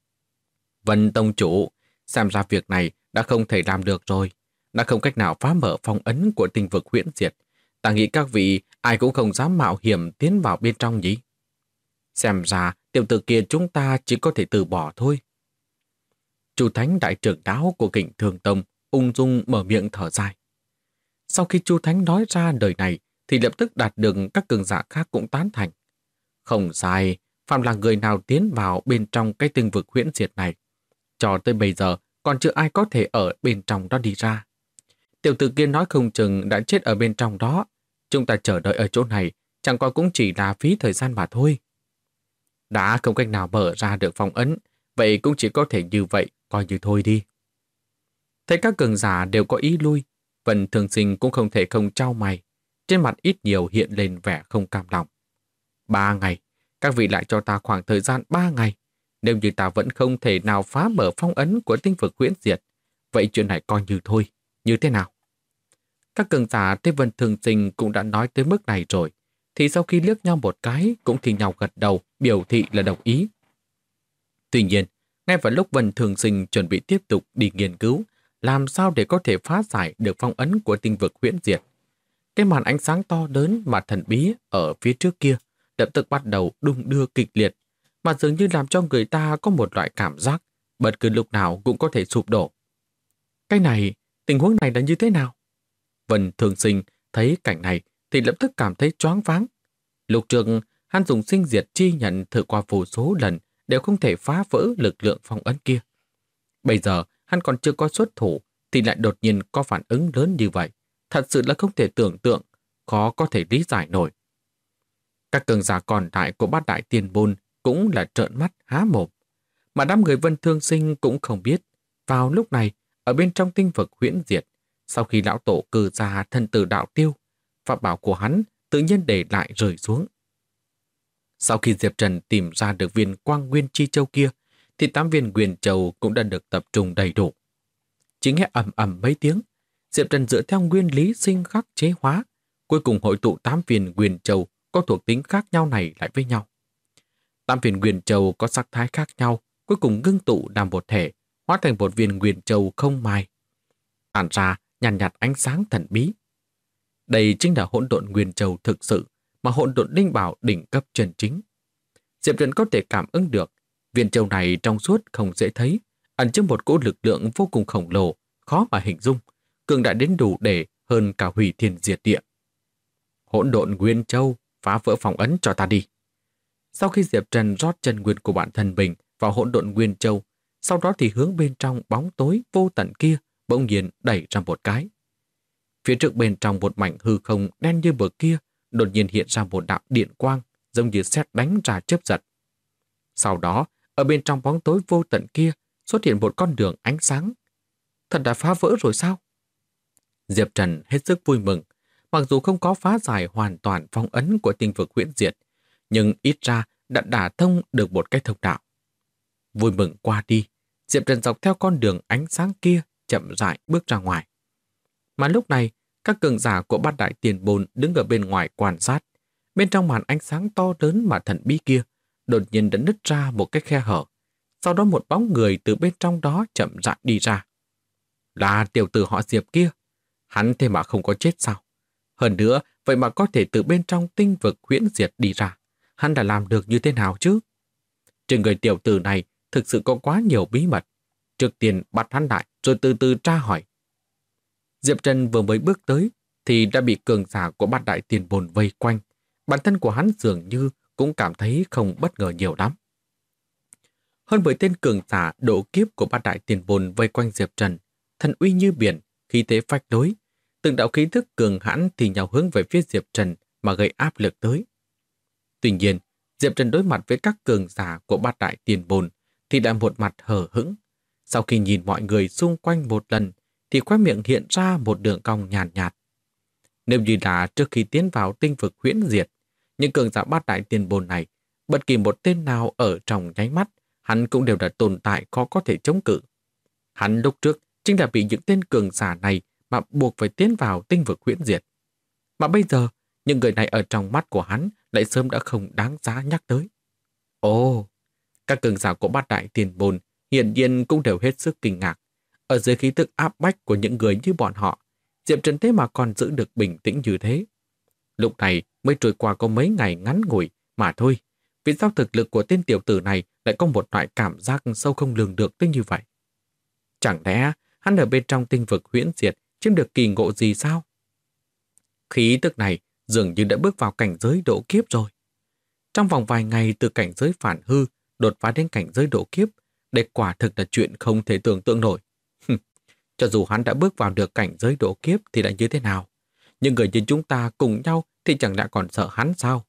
Vân Tông Chủ, xem ra việc này đã không thể làm được rồi, đã không cách nào phá mở phong ấn của tinh vực huyễn diệt. Ta nghĩ các vị ai cũng không dám mạo hiểm tiến vào bên trong nhỉ? Xem ra tiểu tử kia chúng ta chỉ có thể từ bỏ thôi. Chủ thánh đại trưởng lão của Kình Thường Tông ung dung mở miệng thở dài. Sau khi Chu Thánh nói ra đời này thì lập tức đạt được các cường giả khác cũng tán thành. Không sai, phạm là người nào tiến vào bên trong cái tinh vực huyễn diệt này. Cho tới bây giờ còn chưa ai có thể ở bên trong đó đi ra. Tiểu tử kia nói không chừng đã chết ở bên trong đó. Chúng ta chờ đợi ở chỗ này chẳng qua cũng chỉ là phí thời gian mà thôi. Đã không cách nào mở ra được phong ấn, vậy cũng chỉ có thể như vậy, coi như thôi đi. Thấy các cường giả đều có ý lui, Vân Thường Sinh cũng không thể không trao mày. Trên mặt ít nhiều hiện lên vẻ không cam lòng. 3 ngày, các vị lại cho ta khoảng thời gian 3 ngày. Nếu như ta vẫn không thể nào phá mở phong ấn của tinh vực huyễn diệt, vậy chuyện này coi như thôi, như thế nào? Các cường giả thấy Vân Thường Sinh cũng đã nói tới mức này rồi, thì sau khi liếc nhau một cái cũng thì nhau gật đầu, biểu thị là đồng ý. Tuy nhiên, ngay vào lúc Vân Thường Sinh chuẩn bị tiếp tục đi nghiên cứu, làm sao để có thể phá giải được phong ấn của tinh vực huyễn diệt, cái màn ánh sáng to lớn mà thần bí ở phía trước kia lập tức bắt đầu đung đưa kịch liệt, mà dường như làm cho người ta có một loại cảm giác bất cứ lúc nào cũng có thể sụp đổ. Cái này, tình huống này là như thế nào? Vân Thường Sinh thấy cảnh này thì lập tức cảm thấy choáng váng. Lúc trước, hắn dùng sinh diệt chi nhận thử qua vô số lần đều không thể phá vỡ lực lượng phong ấn kia. Bây giờ, hắn còn chưa có xuất thủ thì lại đột nhiên có phản ứng lớn như vậy. Thật sự là không thể tưởng tượng, khó có thể lý giải nổi. Các cường giả còn lại của Bát Đại Tiền Bôn cũng là trợn mắt há mồm. Mà đám người Vân Thương Sinh cũng không biết, vào lúc này, ở bên trong tinh vực huyễn diệt, sau khi lão tổ cử ra thân tử đạo tiêu, pháp bảo của hắn tự nhiên để lại rơi xuống. Sau khi Diệp Trần tìm ra được viên quang nguyên chi châu kia, thì 8 viên nguyên châu cũng đã được tập trung đầy đủ. Chỉ nghe ầm ầm mấy tiếng, Diệp Trần dựa theo nguyên lý sinh khắc chế hóa, cuối cùng hội tụ 8 viên nguyên châu có thuộc tính khác nhau này lại với nhau. 8 viên nguyên châu có sắc thái khác nhau, cuối cùng ngưng tụ làm một thể, hóa thành một viên nguyên châu không mai. Tản ra nhàn nhạt ánh sáng thần bí. Đây chính là hỗn độn nguyên châu thực sự, mà hỗn độn linh bảo đỉnh cấp chân chính. Diệp Trần có thể cảm ứng được, viên châu này trong suốt không dễ thấy, ẩn chứa một cỗ lực lượng vô cùng khổng lồ, khó mà hình dung, cường đại đến đủ để hơn cả hủy thiên diệt địa. Hỗn độn nguyên châu, phá vỡ phong ấn cho ta đi. Sau khi Diệp Trần rót chân nguyên của bản thân mình vào hỗn độn nguyên châu, sau đó thì hướng bên trong bóng tối vô tận kia bỗng nhiên đẩy ra một cái. Phía trước bên trong một mảnh hư không đen như mực kia đột nhiên hiện ra một đạo điện quang giống như sét đánh ra chớp giật. Sau đó, ở bên trong bóng tối vô tận kia xuất hiện một con đường ánh sáng. Thật đã phá vỡ rồi sao? Diệp Trần hết sức vui mừng. Mặc dù không có phá giải hoàn toàn phong ấn của tinh vực huyễn diệt, nhưng ít ra đã đả thông được một cái thông đạo. Vui mừng qua đi, Diệp Trần dọc theo con đường ánh sáng kia chậm rãi bước ra ngoài. Mà lúc này, các cường giả của Bát Đại Tiền Bôn đứng ở bên ngoài quan sát. Bên trong màn ánh sáng to lớn mà thần bí kia, đột nhiên đã nứt ra một cái khe hở. Sau đó một bóng người từ bên trong đó chậm rãi đi ra. Là tiểu tử họ Diệp kia. Hắn thế mà không có chết sao? Hơn nữa, vậy mà có thể từ bên trong tinh vực huyễn diệt đi ra. Hắn đã làm được như thế nào chứ? Trên người tiểu tử này thực sự có quá nhiều bí mật. Trước tiên bắt hắn lại rồi từ từ tra hỏi. Diệp Trần vừa mới bước tới thì đã bị cường giả của Bát Đại Tiền Bôn vây quanh. Bản thân của hắn dường như cũng cảm thấy không bất ngờ nhiều lắm. Hơn 10 tên cường giả độ kiếp của Bát Đại Tiền Bôn vây quanh Diệp Trần, thần uy như biển, khí thế phách lối. Từng đạo khí thức cường hãn thì nhào hướng về phía Diệp Trần mà gây áp lực tới. Tuy nhiên, Diệp Trần đối mặt với các cường giả của Bát Đại Tiền Bôn thì đã một mặt hờ hững. Sau khi nhìn mọi người xung quanh một lần thì khóe miệng hiện ra một đường cong nhàn nhạt. Nếu như là trước khi tiến vào tinh vực huyễn diệt, những cường giả Bát Đại Tiền Bôn này, bất kỳ một tên nào ở trong nháy mắt, hắn cũng đều đã tồn tại khó có thể chống cự. Hắn lúc trước chính là bị những tên cường giả này mà buộc phải tiến vào tinh vực huyễn diệt. Mà bây giờ, những người này ở trong mắt của hắn lại sớm đã không đáng giá nhắc tới. Ồ, các cường giả của Bát Đại Tiền Bôn hiển nhiên cũng đều hết sức kinh ngạc. Ở dưới khí tức áp bách của những người như bọn họ, Diệp Trần thế mà còn giữ được bình tĩnh như thế. Lúc này mới trôi qua có mấy ngày ngắn ngủi mà thôi. Vì sao thực lực của tên tiểu tử này lại có một loại cảm giác sâu không lường được tới như vậy? Chẳng lẽ hắn ở bên trong tinh vực huyễn diệt chiếm được kỳ ngộ gì sao? Khí tức này dường như đã bước vào cảnh giới độ kiếp rồi. Trong vòng vài ngày từ cảnh giới phản hư đột phá đến cảnh giới độ kiếp, đây quả thực là chuyện không thể tưởng tượng nổi. Cho dù hắn đã bước vào được cảnh giới độ kiếp thì đã như thế nào? Nhưng người như chúng ta cùng nhau thì chẳng lẽ còn sợ hắn sao?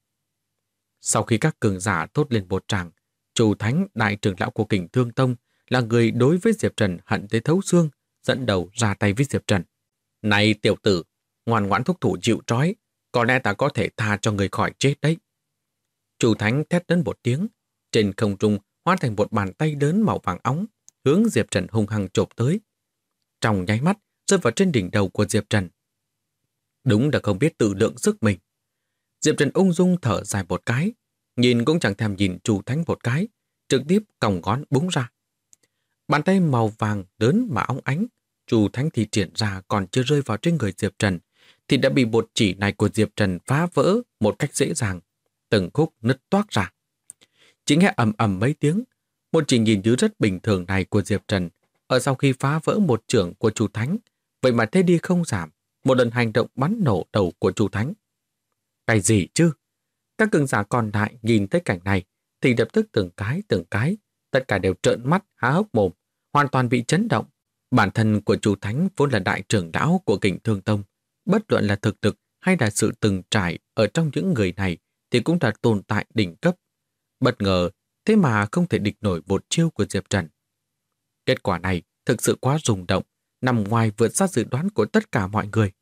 Sau khi các cường giả thốt lên một tràng, Trù Thánh đại trưởng lão của Kình Thương Tông là người đối với Diệp Trần hận tới thấu xương, dẫn đầu ra tay với Diệp Trần. Này tiểu tử, ngoan ngoãn thúc thủ chịu trói, có lẽ ta có thể tha cho người khỏi chết đấy. Trù Thánh thét đến một tiếng, trên không trung hóa thành một bàn tay lớn màu vàng óng, hướng Diệp Trần hung hăng chộp tới. Trong nháy mắt, rơi vào trên đỉnh đầu của Diệp Trần. Đúng là không biết tự lượng sức mình. Diệp Trần ung dung thở dài một cái, nhìn cũng chẳng thèm nhìn Trù Thánh một cái, trực tiếp còng ngón búng ra. Bàn tay màu vàng lớn mà óng ánh, Trù Thánh thì triển ra còn chưa rơi vào trên người Diệp Trần, thì đã bị một chỉ này của Diệp Trần phá vỡ một cách dễ dàng, từng khúc nứt toác ra. Chỉ nghe ầm ầm mấy tiếng, một chỉ nhìn như rất bình thường này của Diệp Trần, ở sau khi phá vỡ một chưởng của Trù Thánh, vậy mà thế đi không giảm, một lần hành động bắn nổ đầu của Trù Thánh. Cái gì chứ? Các cường giả còn lại nhìn thấy cảnh này thì lập tức từng cái, tất cả đều trợn mắt há hốc mồm, hoàn toàn bị chấn động. Bản thân của Trù Thánh vốn là đại trưởng lão của Kình Thương Tông, bất luận là thực lực hay là sự từng trải ở trong những người này thì cũng đã tồn tại đỉnh cấp. Bất ngờ, thế mà không thể địch nổi một chiêu của Diệp Trần. Kết quả này thực sự quá rung động, nằm ngoài vượt xa dự đoán của tất cả mọi người.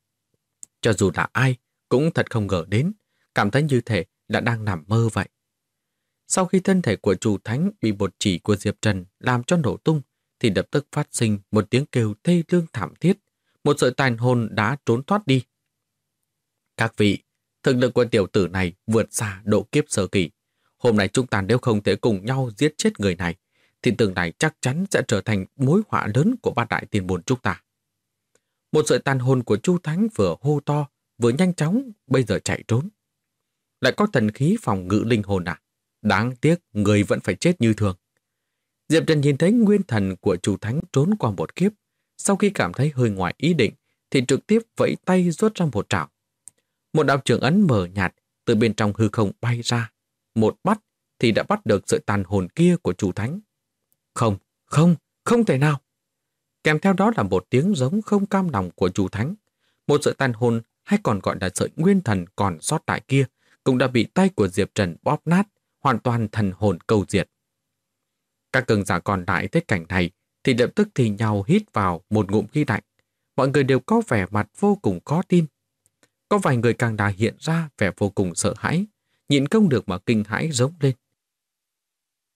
Cho dù là ai, cũng thật không ngờ đến, cảm thấy như thể là đang nằm mơ vậy. Sau khi thân thể của Trù Thánh bị một chỉ của Diệp Trần làm cho nổ tung, thì lập tức phát sinh một tiếng kêu thê lương thảm thiết, một sợi tàn hồn đã trốn thoát đi. Các vị, thực lực của tiểu tử này vượt xa độ kiếp sơ kỳ. Hôm nay chúng ta nếu không thể cùng nhau giết chết người này, thì tương lai chắc chắn sẽ trở thành mối họa lớn của bát đại tiền bồn chúng ta. Một sợi tàn hồn của Chu Thánh vừa hô to, vừa nhanh chóng, bây giờ chạy trốn. Lại có thần khí phòng ngự linh hồn à? Đáng tiếc, người vẫn phải chết như thường. Diệp Trần nhìn thấy nguyên thần của Chu Thánh trốn qua một kiếp. Sau khi cảm thấy hơi ngoài ý định, thì trực tiếp vẫy tay rút ra một trảo. Một đạo trường ấn mờ nhạt từ bên trong hư không bay ra. Một bắt thì đã bắt được sợi tàn hồn kia của Chu Thánh. Không thể nào. Kèm theo đó là một tiếng giống không cam lòng của Chu Thánh. Một sợi tàn hồn hay còn gọi là sợi nguyên thần còn sót lại kia cũng đã bị tay của Diệp Trần bóp nát, hoàn toàn thần hồn câu diệt. Các cường giả còn lại thấy cảnh này thì lập tức thì nhau hít vào một ngụm khí lạnh. Mọi người đều có vẻ mặt vô cùng khó tin. Có vài người càng đã hiện ra vẻ vô cùng sợ hãi, nhịn không được mà kinh hãi rống lên.